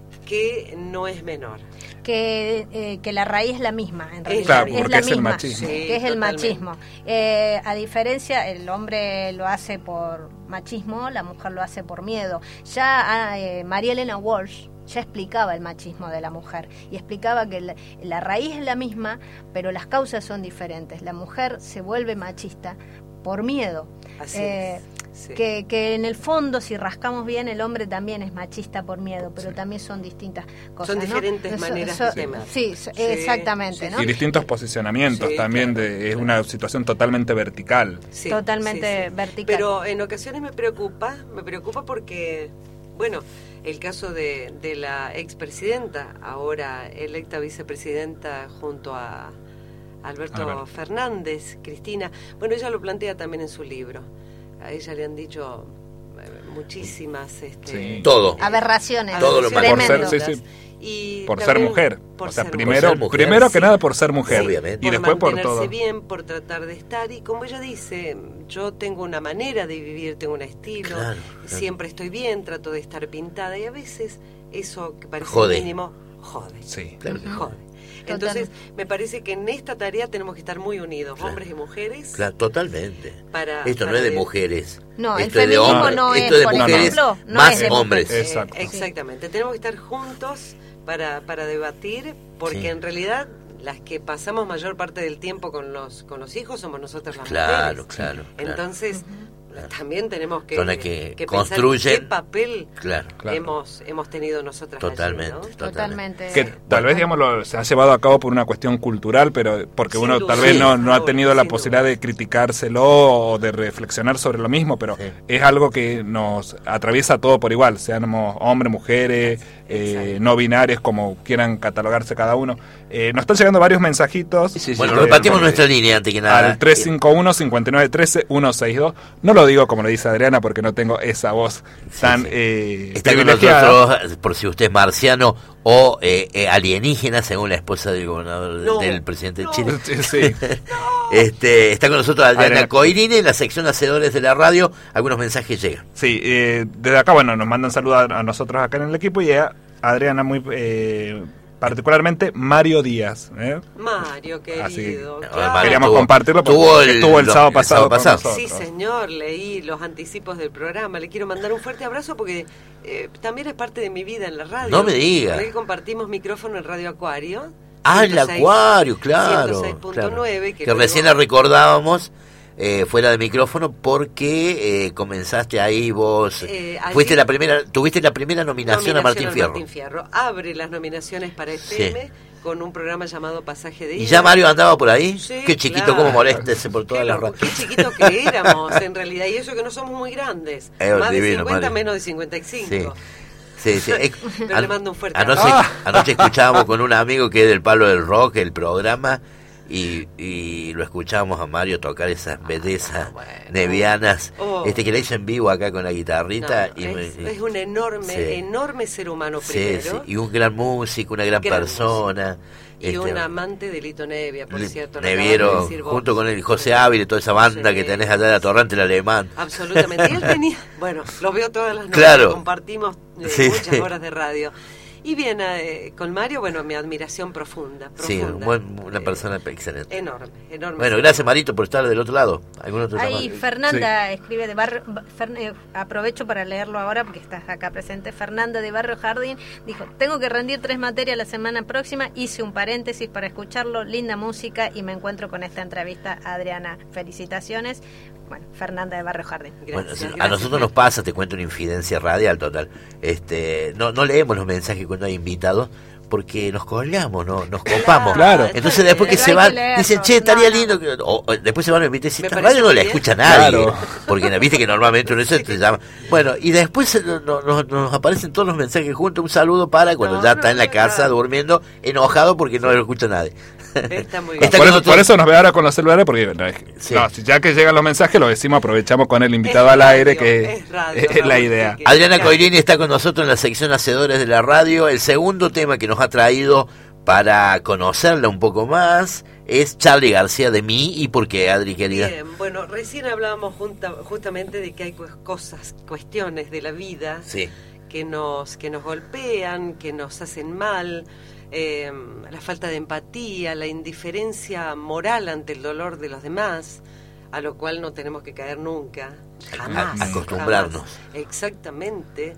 que no es menor. que, eh, que la raíz es la misma, en realidad. Claro, es porque la es el misma, machismo. Sí, que es el totalmente. machismo. Eh, a diferencia, el hombre lo hace por machismo, la mujer lo hace por miedo. Ya ah, eh, María Elena Walsh ya explicaba el machismo de la mujer y explicaba que la, la raíz es la misma, pero las causas son diferentes. La mujer se vuelve machista por miedo. Así Eh, es. Sí. Que, que en el fondo, si rascamos bien, el hombre también es machista por miedo, pero también son distintas cosas. Son ¿no? diferentes Eso- maneras eso- de temer. Sí, so- Sí, exactamente, sí, ¿no? Y distintos posicionamientos Sí, también, claro. de, es una situación totalmente vertical. Sí, Totalmente sí, sí. vertical. Pero en ocasiones me preocupa, me preocupa porque, bueno, el caso de, de la expresidenta, ahora electa vicepresidenta junto a Alberto Alberto. Fernández, Cristina, bueno, ella lo plantea también en su libro. A ella le han dicho eh, muchísimas este, Sí. Todo. Aberraciones. Todo lo malo. Por ser- tremendas. sí, sí. Y Por ser también mujer. por O sea, ser primero, Por ser mujer, primero que sí. nada por ser mujer. Obviamente. Y después por mantenerse todo. bien, por tratar de estar. Y como ella dice, yo tengo una manera de vivir, tengo un estilo, Claro, claro. siempre estoy bien, trato de estar pintada. Y a veces eso que parece Jode. mínimo, jode. Sí. Claro que Jode. Entonces, me parece que en esta tarea tenemos que estar muy unidos, Claro. hombres y mujeres. Claro, totalmente. Para, Esto no para es de de- mujeres. No, el Esto es de feminismo hombres. no Esto es, es de por mujeres ejemplo, no más es de hombres. mujeres. Exacto. Eh, exactamente. Tenemos que estar juntos para, para debatir, porque Sí. en realidad las que pasamos mayor parte del tiempo con los con los hijos somos nosotras las Claro, mujeres. claro, claro. Entonces, claro. también tenemos que, Son las que que construyen. pensar qué papel Claro, claro. hemos hemos tenido nosotras Totalmente, allí, ¿no? Totalmente. Que tal vez, digamos, lo, se ha llevado a cabo por una cuestión cultural, pero porque Sin uno duda. tal vez Sí, no, no ha sin tenido la duda. posibilidad de criticárselo o de reflexionar sobre lo mismo, pero Sí. es algo que nos atraviesa todo por igual, seamos hombres, mujeres, eh, Exacto. no binarios, como quieran catalogarse cada uno. Eh, nos están llegando varios mensajitos. Sí, sí, bueno, Eh, repartimos eh, nuestra línea antes que nada. Al tres cinco uno, cinco nueve uno tres, uno seis dos. No lo digo como lo dice Adriana porque no tengo esa voz Sí, tan sí. eh, Está con privilegiada. nosotros, por si usted es marciano o eh, eh, alienígena, según la esposa del gobernador No, del presidente no. de Chile. Sí, sí. Este, está con nosotros Adriana Adriana. Coirini en la sección Hacedores de la Radio. Algunos mensajes llegan. Sí, eh, desde acá, bueno, nos mandan saludos a, a nosotros acá en el equipo y a Adriana muy eh, particularmente Mario Díaz. ¿eh? Mario, Así que, querido. bueno, claro. Mario Queríamos tuvo- compartirlo porque tuvo el- estuvo el lo- sábado el pasado, sábado con pasado. nosotros. Sí, señor, leí los anticipos del programa. Le quiero mandar un fuerte abrazo porque eh, también es parte de mi vida en la radio. No me diga. Con él compartimos micrófono en Radio Acuario. Ah, el ciento seis acuario, claro. ciento seis punto claro. nueve, que que luego- recién la recordábamos eh, fuera de micrófono porque eh, comenzaste ahí vos. Eh, allí- fuiste la primera, tuviste la primera nominación, a Martín al Fierro. Martín Fierro. Abre las nominaciones para F M con un programa llamado Pasaje de Ida. ¿Y ya Mario andaba por ahí? Sí, Qué chiquito, claro. como moléstese por todas Qué las loco, radios. qué chiquitos que éramos, en realidad. Y eso que no somos muy grandes. Eh, Más de divino, cincuenta, Mario. menos de cincuenta y cinco. Sí, sí. Eh, Pero le mando un fuerte anoche, abrazo. anoche escuchábamos con un amigo que es del palo del rock el programa y, y lo escuchábamos a Mario tocar esas bellezas bueno. nevianas. Oh. Este que le hizo en vivo acá con la guitarrita. No, y me- es, es un enorme, Sí. enorme ser humano Sí, primero. sí, y un gran músico, una gran, Gran persona. Y este, un amante de Lito Nevia, por Le- cierto. lo acabas de Neviero, decir vos. junto con el José Ávila y toda esa banda Sí. que tenés allá de la Torrente el Alemán. Absolutamente. Y él tenía, bueno, los veo todas las noches, Claro. compartimos eh, Sí. muchas horas de radio. Y bien, eh, con Mario, bueno, mi admiración profunda. Sí, un profunda. buen- una Eh, persona excelente. Enorme, enorme. Bueno, gracias Marito por estar del otro lado. ¿Algún otro Ahí llamado? Fernanda escribe de Barrio, Fern- eh, aprovecho para leerlo ahora porque estás acá presente. Fernanda de Barrio Jardín dijo, tengo que rendir tres materias la semana próxima, hice un paréntesis para escucharlo, linda música y me encuentro con esta entrevista. Adriana, felicitaciones. Bueno, Fernanda de Barrio Jardín. Bueno, Gracias, sí, a gracias. nosotros nos pasa, te cuento una infidencia radial total. Este, no, no leemos los mensajes cuando hay invitados porque nos colgamos, no, nos copamos. Claro. Entonces después que Pero se hay van, que leerlo. dicen, che, estaría No, no. lindo. Que... O, o después se van a invitar y dicen, Me esta parece radio no muy la bien. escucha nadie. Claro. Porque viste que normalmente uno eso te llama. Bueno, y después eh, no- no- no- nos aparecen todos los mensajes juntos. Un saludo para cuando No, ya no, está en la no, casa claro. durmiendo, enojado porque no lo escucha nadie. Está muy bien. Está Por con eso, nosotros- por eso nos ve ahora con los celulares, porque no, es- Sí. no, si ya que llegan los mensajes, lo decimos, aprovechamos con el invitado Es al aire, radio, que es radio, es la Raúl, idea. que- Adriana Claro. Coirini está con nosotros en la sección Hacedores de la Radio. El segundo tema que nos ha traído para conocerla un poco más es Charly García, de mí y por qué, Adri, querida. Bien, bueno, recién hablábamos junta- justamente de que hay pues, cosas, cuestiones de la vida Sí, que nos que nos golpean, que nos hacen mal, eh, la falta de empatía, la indiferencia moral ante el dolor de los demás, a lo cual no tenemos que caer nunca, jamás. A- acostumbrarnos. jamás. Exactamente.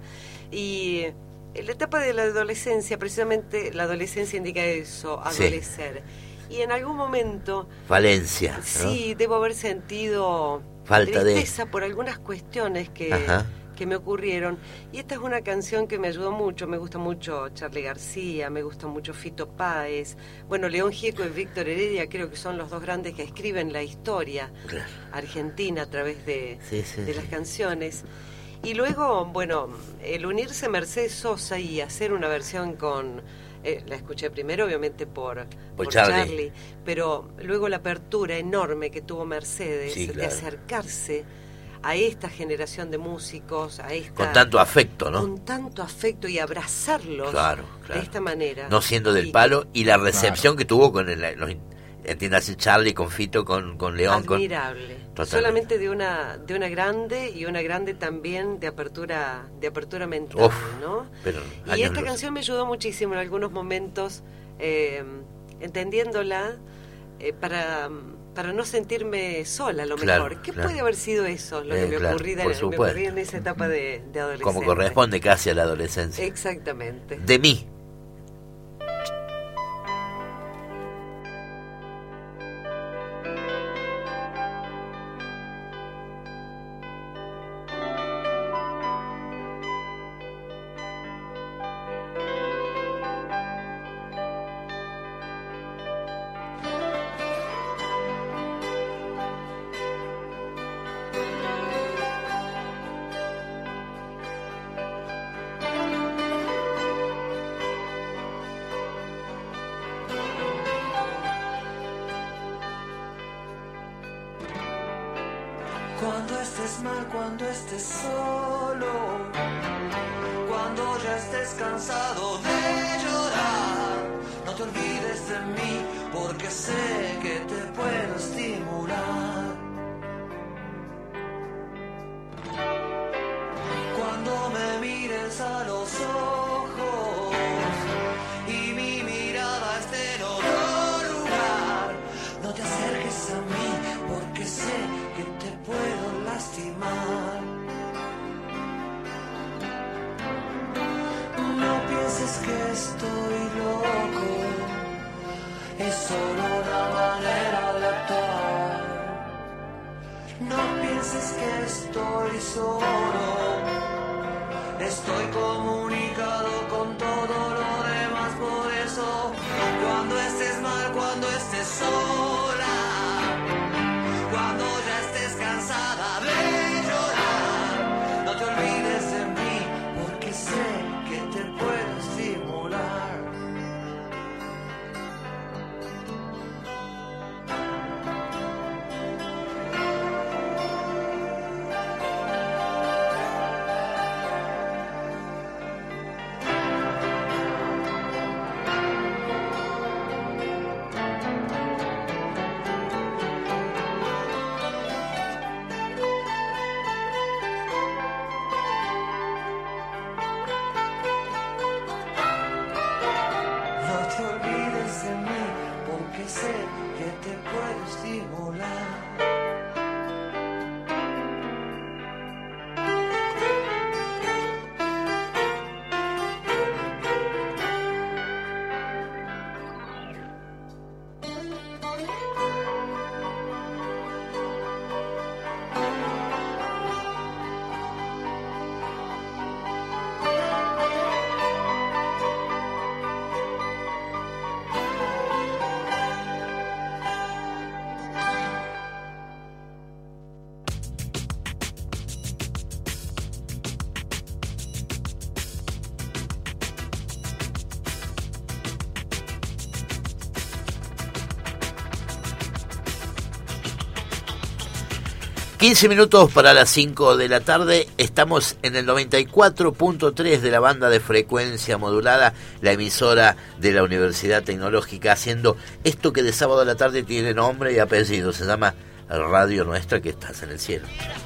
Y en la etapa de la adolescencia, precisamente la adolescencia indica eso, Sí. adolecer. Y en algún momento Valencia, ¿no? sí, debo haber sentido Falta de- tristeza por algunas cuestiones que, Ajá. que me ocurrieron. Y esta es una canción que me ayudó mucho. Me gusta mucho Charly García, me gusta mucho Fito Páez. Bueno, León Gieco y Víctor Heredia creo que son los dos grandes que escriben la historia Claro. argentina a través de, Sí, sí, de sí. las canciones. Y luego, bueno, el unirse Mercedes Sosa y hacer una versión con... eh, la escuché primero, obviamente, por, Por por Charly. Charly, pero luego la apertura enorme que tuvo Mercedes Sí, de claro. acercarse a esta generación de músicos, a esta... Con tanto afecto, ¿no? con tanto afecto y abrazarlos Claro, claro. de esta manera. No siendo del Y- palo y la recepción que tuvo con el, los, entiéndase, Charly, con Fito, con, con León. Con... Admirable. Totalmente. Solamente de una de una grande y una grande también de apertura de apertura mental, Uf, ¿no? pero Y años esta luz. canción me ayudó muchísimo en algunos momentos, eh, entendiéndola eh, para para no sentirme sola, a lo Claro, mejor. ¿Qué claro. puede haber sido eso, lo Eh, que me, claro, ocurría, por me supuesto. ocurría en esa etapa de, de adolescencia? Como corresponde casi a la adolescencia. Exactamente. De mí. Cuando estés mal, cuando estés solo, cuando ya estés cansado de llorar, no te olvides de mí, porque sé que te puedo estimular. Cuando me mires a los ojos y mi mirada esté en otro lugar, no te acerques a mí, porque sé que te puedo lastimar. No pienses que estoy loco, es solo una manera de actuar. No pienses que estoy solo, estoy comunicado con todo lo demás. Por eso, cuando estés mal, cuando estés sola, cuando ya estés cansada de llorar, no te olvides de mí, porque sé que te puedo estimular. quince minutos para las cinco de la tarde, estamos en el noventa y cuatro punto tres de la banda de frecuencia modulada, la emisora de la Universidad Tecnológica, haciendo esto que de sábado a la tarde tiene nombre y apellido, se llama Radio Nuestra, que estás en el cielo.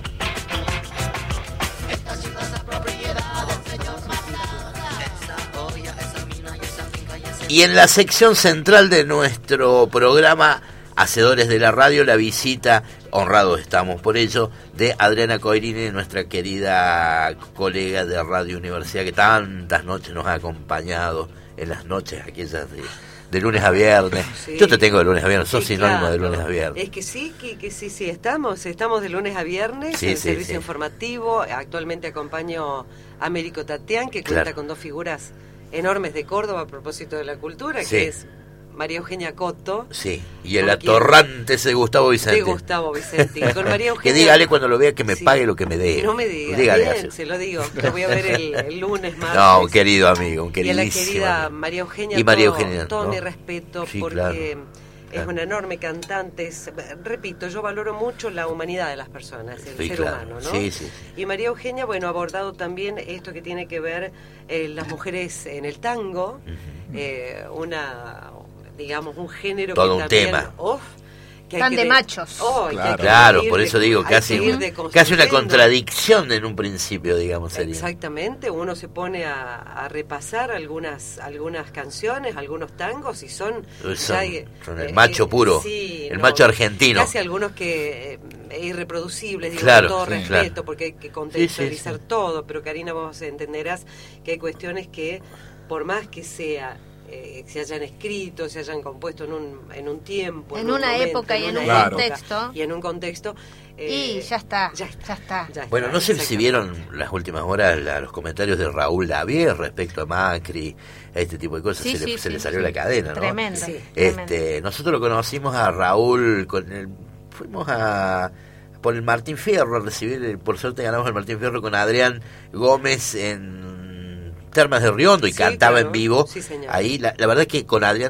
Y en la sección central de nuestro programa, Hacedores de la Radio, la visita, honrados estamos por ello, de Adriana Coirini, nuestra querida colega de Radio Universidad, que tantas noches nos ha acompañado, en las noches aquellas de, de lunes a viernes. Sí. Yo te tengo de lunes a viernes, sos sí, sinónimo claro. de lunes a viernes. Es que sí, que, que sí, sí, estamos, estamos de lunes a viernes sí, en sí, servicio sí. informativo. Actualmente acompaño a Américo Tatián, que cuenta claro. con dos figuras enormes de Córdoba a propósito de la cultura, sí. que es María Eugenia Cotto. Sí, y el atorrante ese de Gustavo Vicente. De Gustavo Vicente. Con María Eugenia, que dígale cuando lo vea que me sí. pague lo que me dé. No me diga, dígale bien, se lo digo. Lo voy a ver el, el lunes, martes. No, un querido amigo, un queridísimo. Y a la querida María Eugenia, y María Eugenia todo, todo ¿no? mi respeto, sí, porque claro, es claro. una enorme cantante. Es, repito, yo valoro mucho la humanidad de las personas, el sí, ser claro. humano, ¿no? Sí, sí. Y María Eugenia, bueno, ha abordado también esto que tiene que ver eh, las mujeres en el tango, uh-huh. eh, una... digamos, un género todo que un también, tema oh, que tan de, de machos oh, claro, claro por de, eso digo casi un, casi una contradicción en un principio, digamos, sería. Exactamente, uno se pone a, a repasar algunas algunas canciones, algunos tangos y son, son, ya, son el eh, macho puro, sí, el no, macho argentino, casi algunos que eh, irreproducibles, digo, claro, con todo sí, respeto, claro. porque hay que contextualizar sí, sí, sí. todo, pero Karina, vos entenderás que hay cuestiones que por más que sea Eh, se hayan escrito, se hayan compuesto en un, en un tiempo, en, en una un momento, época y en un claro. contexto. Y en un contexto. Eh, y ya está, ya está, ya está. Ya está bueno, no sé si vieron las últimas horas la, los comentarios de Raúl Lavie respecto a Macri, a este tipo de cosas, sí, se, sí, le, se sí, le salió sí. la cadena, ¿no? Tremendo. Sí. Este, tremendo. nosotros lo conocimos a Raúl, con el, fuimos a por el Martín Fierro a recibir, por suerte ganamos el Martín Fierro con Adrián Gómez en Termas de Riondo y sí, cantaba claro. en vivo. Sí, ahí la, la verdad que con Adrián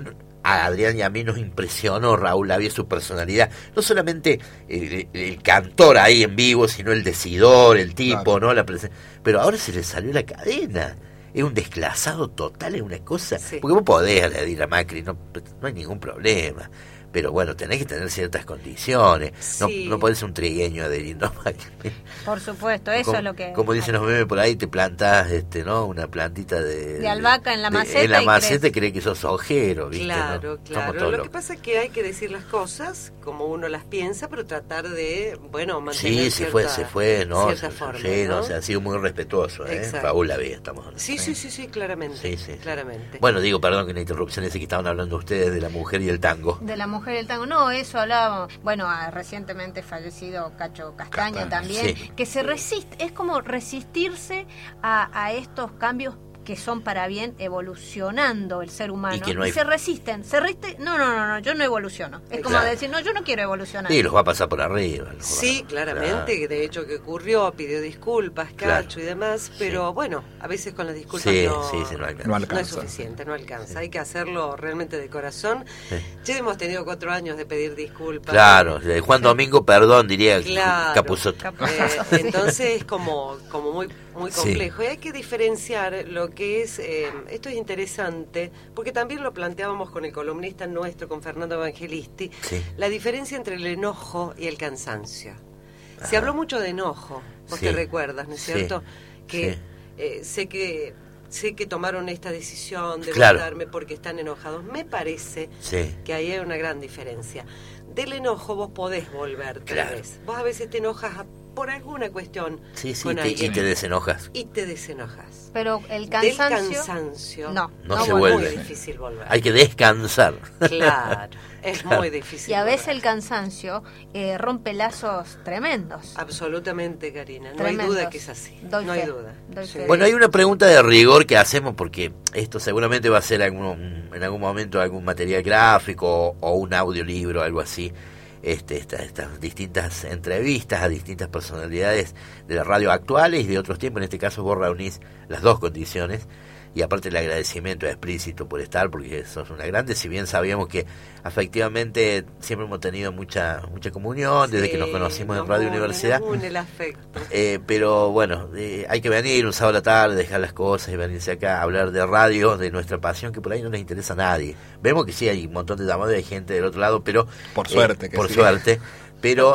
a Adrián y a mí nos impresionó Raúl Lavie, su personalidad, no solamente el, el cantor ahí en vivo, sino el decidor, el tipo, claro. ¿no? La presen- pero ahora se le salió la cadena. Es un desclasado total, es una cosa... Sí. Porque vos podés agredir a Macri, no, no hay ningún problema. Pero bueno, tenés que tener ciertas condiciones. Sí. No, no podés ser un trigueño adheriendo a Macri. Por supuesto, eso como, es lo que... Como dicen los memes por ahí, te plantás este, ¿no? una plantita de... De albahaca en la de, maceta. En la y maceta crece. Cree que sos ojero, ¿viste? Claro, ¿no? claro. Lo locos. Que pasa es que hay que decir las cosas como uno las piensa, pero tratar de, bueno, mantener Sí, cierta, se fue, se fue, ¿no? cierta se, forma, sí, ¿no? no, se ha sido muy respetuoso, ¿eh? Exacto. Raúl Lavie, estamos hablando. Sí, sí, sí, sí, claramente. Sí, sí. Claramente. Bueno, digo, perdón que la interrupción ese que estaban hablando ustedes de la mujer y el tango. De la mujer y el tango, no, eso hablábamos, bueno, a recientemente fallecido Cacho Castaña, Castaña también, sí. que se resiste, es como resistirse a, a estos cambios que son para bien, evolucionando el ser humano. Y, que no hay... y se resisten, se resiste, no, no, no, no, yo no evoluciono. Es Exacto. como decir, no, yo no quiero evolucionar. Sí, los va a pasar por arriba. Sí, claramente, claro. De hecho que ocurrió, pidió disculpas, Cacho claro. y demás, pero sí. bueno, a veces con las disculpas sí, no, sí, sí, no, alcanza. no, alcanza. no es suficiente, no alcanza. Sí. Hay que hacerlo realmente de corazón. Sí. Ya hemos tenido cuatro años de pedir disculpas. Claro, de Juan Domingo, perdón, diría claro. Capusotto. Eh, entonces es como, como muy, muy complejo. Sí. Y hay que diferenciar lo que es, eh, esto es interesante, porque también lo planteábamos con el columnista nuestro, con Fernando Evangelisti, sí. la diferencia entre el enojo y el cansancio. Ajá. Se habló mucho de enojo, vos sí. te recuerdas, ¿no es cierto? Sí. Que sí. Eh, sé que sé que tomaron esta decisión de claro. votarme porque están enojados. Me parece sí. que ahí hay una gran diferencia. Del enojo vos podés volver, tal claro. vez. Vos a veces te enojas a por alguna cuestión sí, sí, con te, alguien. Y te desenojas. Y te desenojas. Pero el cansancio... Del cansancio no, no, no se vuelve. Es muy difícil volver. Hay que descansar. Claro, es claro. muy difícil. Y a veces volver. El cansancio eh, rompe lazos tremendos. Absolutamente, Karina. No tremendos. hay duda que es así. Doy no fe. hay duda. Sí. Bueno, hay una pregunta de rigor que hacemos porque esto seguramente va a ser algún, en algún momento algún material gráfico o, o un audiolibro, algo así. Este, estas, estas distintas entrevistas a distintas personalidades de la radio actuales y de otros tiempos. En este caso vos reunís las dos condiciones y aparte el agradecimiento explícito por estar, porque sos una grande, si bien sabíamos que efectivamente siempre hemos tenido mucha mucha comunión sí, desde que nos conocimos en Radio une, Universidad nos une el afecto. Eh, pero bueno, eh, hay que venir un sábado a la tarde, dejar las cosas y venirse acá a hablar de radio, de nuestra pasión, que por ahí no les interesa a nadie. Vemos que sí hay un montón de llamadas, hay gente del otro lado, pero por suerte, eh, que por sí. suerte, pero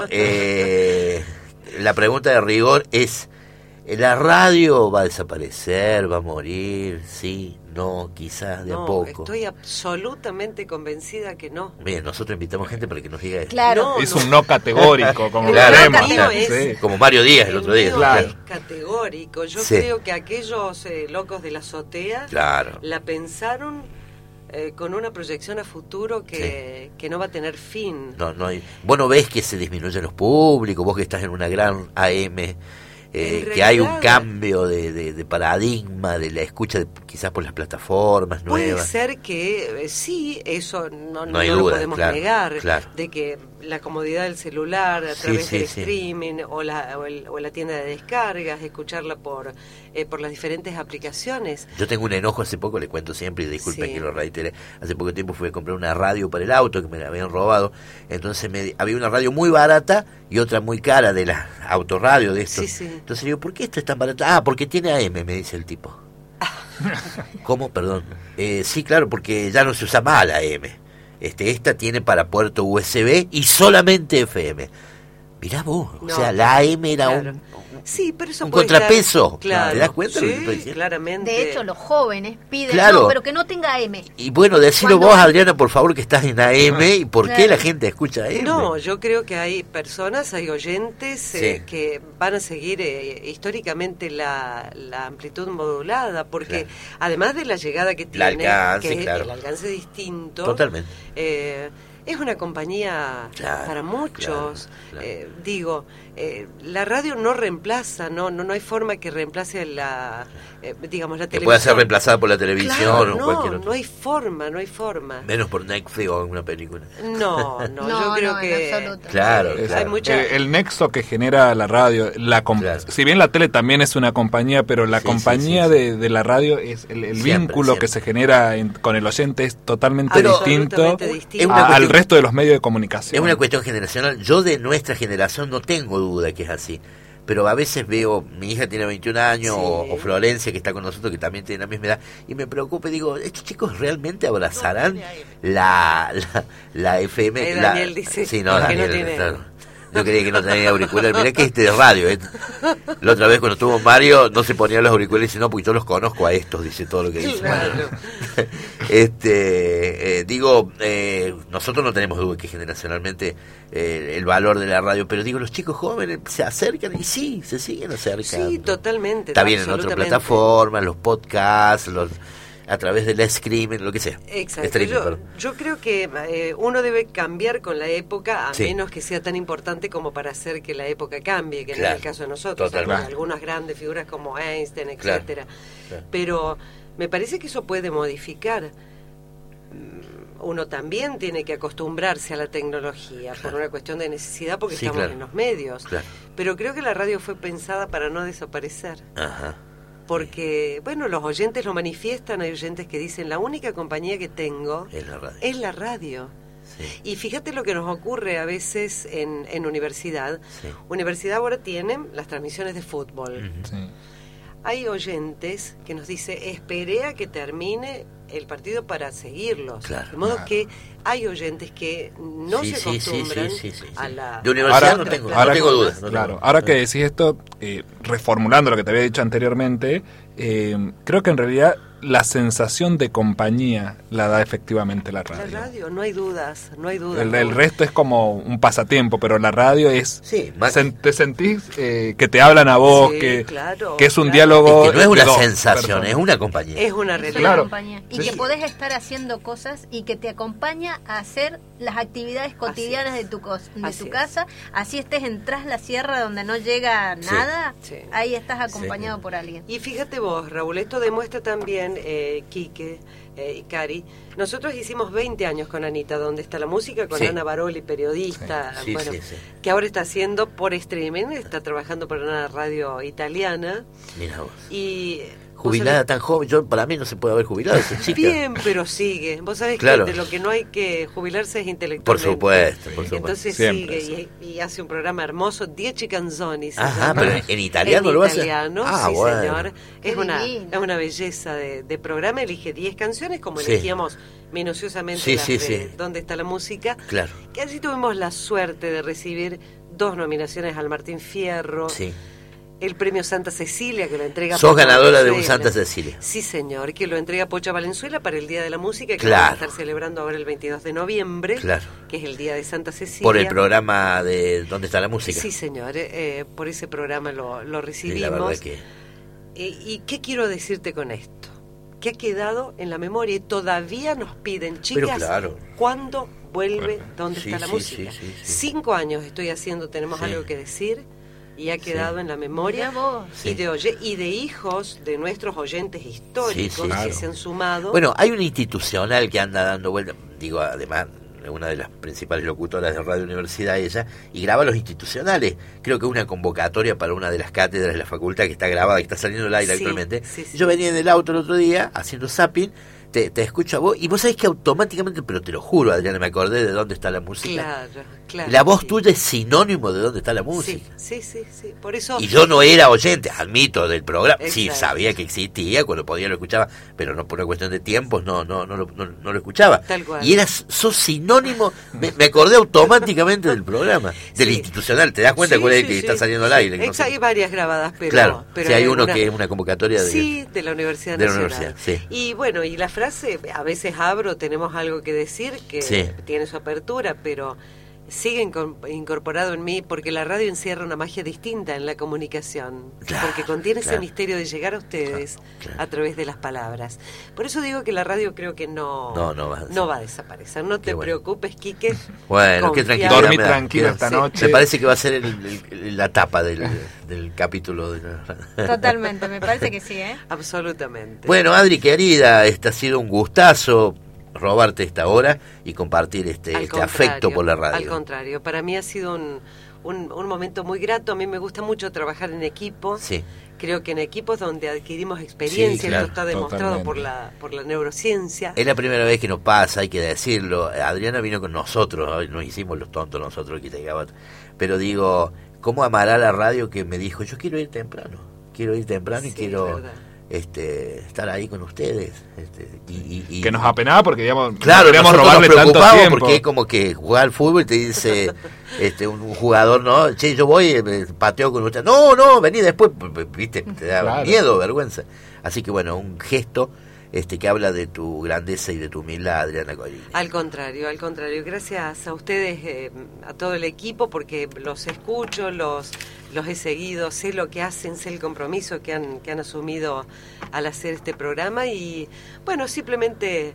eh, la pregunta de rigor es: ¿la radio va a desaparecer, va a morir? Sí, no, quizás de no, a poco. Estoy absolutamente convencida que no. Bien, nosotros invitamos gente para que nos diga eso. Claro. No, es no. un no categórico, como claro, lo vemos. No es, sí. Como Mario Díaz el, el otro día. Claro. Es categórico. Yo sí. creo que aquellos eh, locos de la azotea claro. la pensaron eh, con una proyección a futuro que, sí. que no va a tener fin. No, no hay. Vos no ves que se disminuyen los públicos, vos que estás en una gran A M. Eh, que hay un cambio de, de, de paradigma de la escucha de, quizás por las plataformas nuevas. Puede ser que eh, sí, eso no, no, hay no duda, lo podemos claro, negar, claro. de que la comodidad del celular a sí, través sí, del sí. streaming o la, o, el, o la tienda de descargas, escucharla por eh, por las diferentes aplicaciones. Yo tengo un enojo hace poco, le cuento siempre y disculpen sí. que lo reitere. Hace poco tiempo fui a comprar una radio para el auto que me la habían robado. Entonces me, había una radio muy barata y otra muy cara de la autorradio de esto. Sí, sí. Entonces digo, ¿por qué esta es tan barata? Ah, porque tiene A M, me dice el tipo. ¿Cómo? Perdón. Eh, sí, claro, porque ya no se usa más la A M. Este, esta tiene para puerto U S B y solamente F M. Mirá vos, no, o sea, la A M era claro. un, sí, pero eso un puede contrapeso. Estar, claro. ¿Te das cuenta? Sí, de lo que estoy diciendo? claramente. De hecho, los jóvenes piden, claro. no, pero que no tenga A M. Y bueno, decilo Cuando... vos, Adriana, por favor, que estás en A M y por claro. qué la gente escucha A M. No, yo creo que hay personas, hay oyentes sí. eh, que van a seguir eh, históricamente la, la amplitud modulada, porque claro. además de la llegada que la tiene, alcance, que claro. el alcance distinto. Totalmente. Eh, es una compañía Claro, para muchos. claro, claro. Eh, digo, eh, la radio no reemplaza, no, no, no hay forma que reemplace la, eh, digamos, la Que televisión. pueda ser reemplazada por la televisión Claro, o no, cualquier otro. no hay forma, no hay forma. Menos por Netflix o alguna película. No, no, No, yo creo no, en que absoluto. Claro, eh, claro. hay mucha. El, el nexo que genera la radio, la com- Claro. si bien la tele también es una compañía, pero la Sí, sí, compañía sí, sí. De, de la radio es el, el Siempre, vínculo siempre. que se genera en- con el oyente es totalmente Pero- distinto, Absolutamente distinto. Es una a- al cuestión- resto de los medios de comunicación. Es una cuestión generacional. Yo de nuestra generación no tengo duda que es así. Pero a veces veo, mi hija tiene veintiún años, Sí. o, o Florencia, que está con nosotros, que también tiene la misma edad, y me preocupa y digo, ¿estos chicos realmente abrazarán la, la, la F M? Ahí la- Daniel dice sí, no, que Daniel, no tiene- claro. Yo creía que no tenía auriculares. Mirá que este de radio. ¿eh? La otra vez cuando estuvo Mario, no se ponía los auriculares y dice, no, porque yo los conozco a estos, dice todo lo que dice. Claro. este eh, Digo, eh, nosotros no tenemos duda que generacionalmente eh, el valor de la radio, pero digo, los chicos jóvenes se acercan y sí, se siguen acercando. Sí, totalmente. Está bien en otras absolutamente. plataformas, los podcasts, los a través del streaming, lo que sea. Exacto. Streaming, Yo, perdón. yo creo que eh, uno debe cambiar con la época, a Sí. menos que sea tan importante como para hacer que la época cambie, que no Claro. es el caso de nosotros. Totalmente. Hay algunas grandes figuras como Einstein, Claro. etcétera. Claro. Pero me parece que eso puede modificar. Mm, Uno también tiene que acostumbrarse a la tecnología por una cuestión de necesidad, porque Sí, estamos claro. en los medios. Claro. Pero creo que la radio fue pensada para no desaparecer. Ajá. Porque, bueno, los oyentes lo manifiestan, hay oyentes que dicen, la única compañía que tengo Es la radio. es la radio. Sí. Y fíjate lo que nos ocurre a veces en, en universidad. Sí. Universidad ahora tiene las transmisiones de fútbol. Ujú. Sí. Hay oyentes que nos dicen, esperé a que termine el partido para seguirlos. Claro. De modo Claro. que hay oyentes que no Sí, se sí, sí, acostumbran sí, sí, sí, sí. a la... De universidad Ahora- no tengo, ahora- no tengo dudas. no tengo Claro, dudas. ahora que decís esto, eh, reformulando lo que te había dicho anteriormente, eh, creo que en realidad la sensación de compañía la da efectivamente la La radio. radio, no hay dudas, no hay dudas. El, el resto es como un pasatiempo, pero la radio es... Sí, más- sen- te sentís eh, que te hablan a vos, Sí, que, claro, que es un claro. diálogo... Es que no es de una dos sensación, personas. es una compañía. Es una Es realidad. una Claro. compañía. Y Sí. que podés estar haciendo cosas y que te acompaña a hacer las actividades cotidianas es. de tu, cos- de Así tu es. casa. Así estés en tras la sierra donde no llega Sí. nada, Sí. ahí estás acompañado por alguien. Y fíjate vos, Raúl, esto demuestra también, eh, Quique eh, y Cari, nosotros hicimos veinte años con Anita, donde está la música, con Sí. Ana Baroli, periodista, Sí, bueno, sí, sí. que ahora está haciendo por streaming, está trabajando para una radio italiana, Mira vos. y... Jubilada vos tan joven, yo para mí no se puede haber jubilado esa sabés- chica. Bien, pero sigue. Vos sabés Claro. que de lo que no hay que jubilarse es Por intelectualmente. supuesto, por supuesto. Entonces Siempre, sigue y, y hace un programa hermoso, Dieci Canzoni. se Ajá, llama. pero en italiano En lo hace. italiano, Ah, sí, bueno. señor. Qué Es una, divino. es una belleza de, de programa. Elige diez canciones, como Sí. elegíamos minuciosamente Sí, las sí, de sí. Dónde está la música. Claro. Que allí tuvimos la suerte de recibir dos nominaciones al Martín Fierro. Sí. El premio Santa Cecilia, que lo entrega Sos Pocha ganadora de un Valenzuela. Santa Cecilia. Sí, señor, que lo entrega Pocha Valenzuela para el Día de la Música, que Claro. vamos a estar celebrando ahora el veintidós de noviembre, Claro. que es el Día de Santa Cecilia. Por el programa de ¿Dónde está la música? Sí, señor, eh, por ese programa lo, lo Sí, recibimos. la verdad que... Eh, ¿Y qué quiero decirte con esto? Que ha quedado en la memoria y todavía nos piden, chicas, claro. ¿cuándo vuelve Dónde Sí, está la sí, música? sí, sí, sí. Cinco años estoy haciendo, tenemos Sí. algo que decir y ha quedado en la memoria. Mirá vos. Sí. Y, de oye, y de hijos de nuestros oyentes históricos Sí, sí, que claro. se han sumado. Bueno, hay una institucional que anda dando vuelta, digo, además, una de las principales locutoras de Radio Universidad, ella, y graba los institucionales. Creo que una convocatoria para una de las cátedras de la facultad que está grabada, que está saliendo al aire Sí, actualmente. sí, sí. Yo venía en el auto el otro día, haciendo zapping, te, te escucho a vos, y vos sabés que automáticamente, pero te lo juro, Adriana, me acordé de Dónde está la música. Claro, claro. La voz sí. tuya es sinónimo de Dónde está la Sí, música. sí, sí, sí. Por eso. Y yo no era oyente, admito, del programa. Sí, Exacto. sabía que existía, cuando podía lo escuchaba, pero no por una cuestión de tiempos, no no no, lo- no, no lo escuchaba. Tal cual. Y eras, sos sinónimo, me, me acordé automáticamente del programa, del Sí. institucional. ¿Te das cuenta Sí, cuál es el sí, que sí. está saliendo al aire? Que no Ex- sé. Hay varias grabadas, pero. Claro, pero si hay uno alguna- que es una convocatoria de... Sí, de la Universidad de la Nacional. universidad, sí. Y bueno, y la frase, a veces abro, tenemos algo que decir, que Sí. tiene su apertura, pero sigue inco- incorporado en mí porque la radio encierra una magia distinta en la comunicación, Claro, porque contiene claro. ese misterio de llegar a ustedes Claro, claro. a través de las palabras. Por eso digo que la radio creo que no, No, no va a- no va a desaparecer. No te Qué bueno. preocupes, Quique. Bueno, qué Confía. tranquilidad. Dormí me da. tranquilo Queda- esta sí. noche. Me parece que va a ser el- el- la tapa del, del capítulo. De la- Totalmente, me parece que sí, ¿eh? Absolutamente. Bueno, Adri, querida, este ha sido un gustazo robarte esta hora y compartir este, Al este contrario, afecto por la radio. Al contrario, para mí ha sido un, un, un momento muy grato. A mí me gusta mucho trabajar en equipo. Sí. Creo que en equipos donde adquirimos experiencia, Sí, claro, esto está demostrado totalmente. por la por la neurociencia. Es la primera vez que nos pasa, hay que decirlo. Adriana vino con nosotros, hoy nos hicimos los tontos nosotros, Quita y Gabat. Pero digo, ¿cómo amará la radio que me dijo, yo quiero ir temprano? Quiero ir temprano y Sí, quiero es verdad. este estar ahí con ustedes. Este, y, y- y- Que nos apenaba porque, digamos, Claro, no queríamos nosotros robarle nos tanto preocupamos tiempo. porque es como que jugar al fútbol y te dice este un, un jugador, no, che, yo voy, eh, pateo con usted. No, no, vení después, p- p- viste, te da Claro. miedo, vergüenza. Así que bueno, un gesto este que habla de tu grandeza y de tu humildad, Adriana Corini. Al contrario, al contrario. Gracias a ustedes, eh, a todo el equipo, porque los escucho, los los he seguido, sé lo que hacen, sé el compromiso que han que han asumido al hacer este programa y bueno, simplemente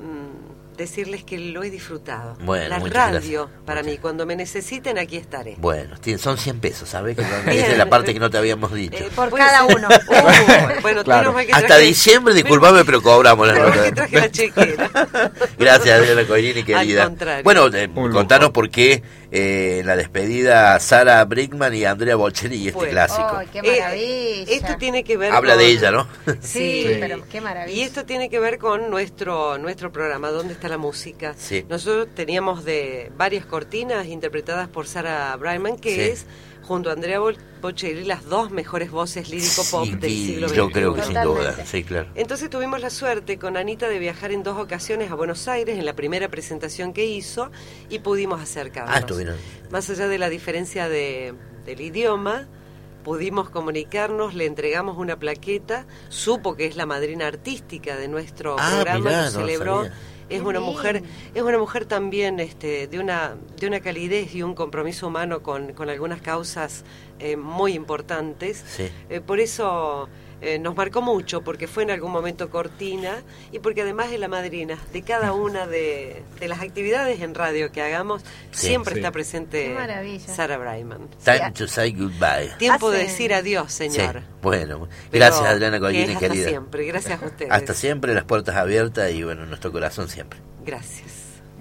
mm, decirles que lo he disfrutado. Bueno, la muchas radio gracias. para Muchas- mí, cuando me necesiten aquí estaré. Bueno, tiene- son cien pesos, ¿sabes? Que esa Bien. es la parte que no te habíamos dicho. Eh, Por puede cada ser- uno. Uh, bueno, Claro. menos mal que Hasta traje- diciembre, menos- disculpame, pero cobramos la menos mal nota. que traje la chequera. Gracias, Adriana Corini, querida. Al contrario. Bueno, eh, Un lujo. contanos por qué eh, en la despedida Sara Brickman y Andrea Bocelli y este Bueno. clásico. ¡Ay, qué Eh, maravilla! esto tiene que ver Habla con- de ella, ¿no? Sí, Sí, pero qué maravilla. Y esto tiene que ver con nuestro nuestro programa, ¿Dónde está la música? Sí. Nosotros teníamos de varias cortinas interpretadas por Sarah Brightman, que Sí. es, junto a Andrea Bo- Bocelli, las dos mejores voces lírico-pop Sí, del y siglo yo veintiuno. creo que sin Totalmente. duda, sí, claro. Entonces tuvimos la suerte con Anita de viajar en dos ocasiones a Buenos Aires, en la primera presentación que hizo, y pudimos acercarnos. Ah, estuvieron. Más allá de la diferencia de, del idioma, pudimos comunicarnos, le entregamos una plaqueta, supo que es la madrina artística de nuestro Ah, programa, mirá, lo no celebró. sabía. Es Qué una bien. mujer, es una mujer también este, de una de una calidez y un compromiso humano con, con algunas causas eh, muy importantes. Sí. Eh, por eso eh, nos marcó mucho, porque fue en algún momento cortina y porque además es la madrina de cada una de, de las actividades en radio que hagamos, Sí, siempre sí. está presente Qué maravilla. Sarah Brightman. Time to say goodbye. Tiempo de Hacen- decir adiós, señor. Sí, bueno, Pero gracias Adriana que Corini, es hasta querida. siempre, gracias a ustedes. Hasta siempre, las puertas abiertas y bueno, nuestro corazón siempre. Gracias.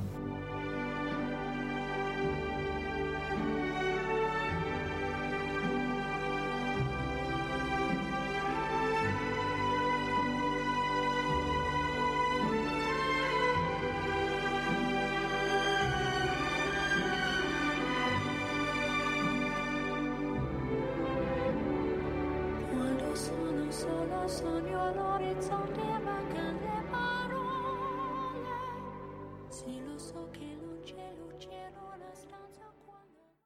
Quando sono solo sogno all'orizzonte mancano le parole. Sì, lo so che non c'è luce in una stanza.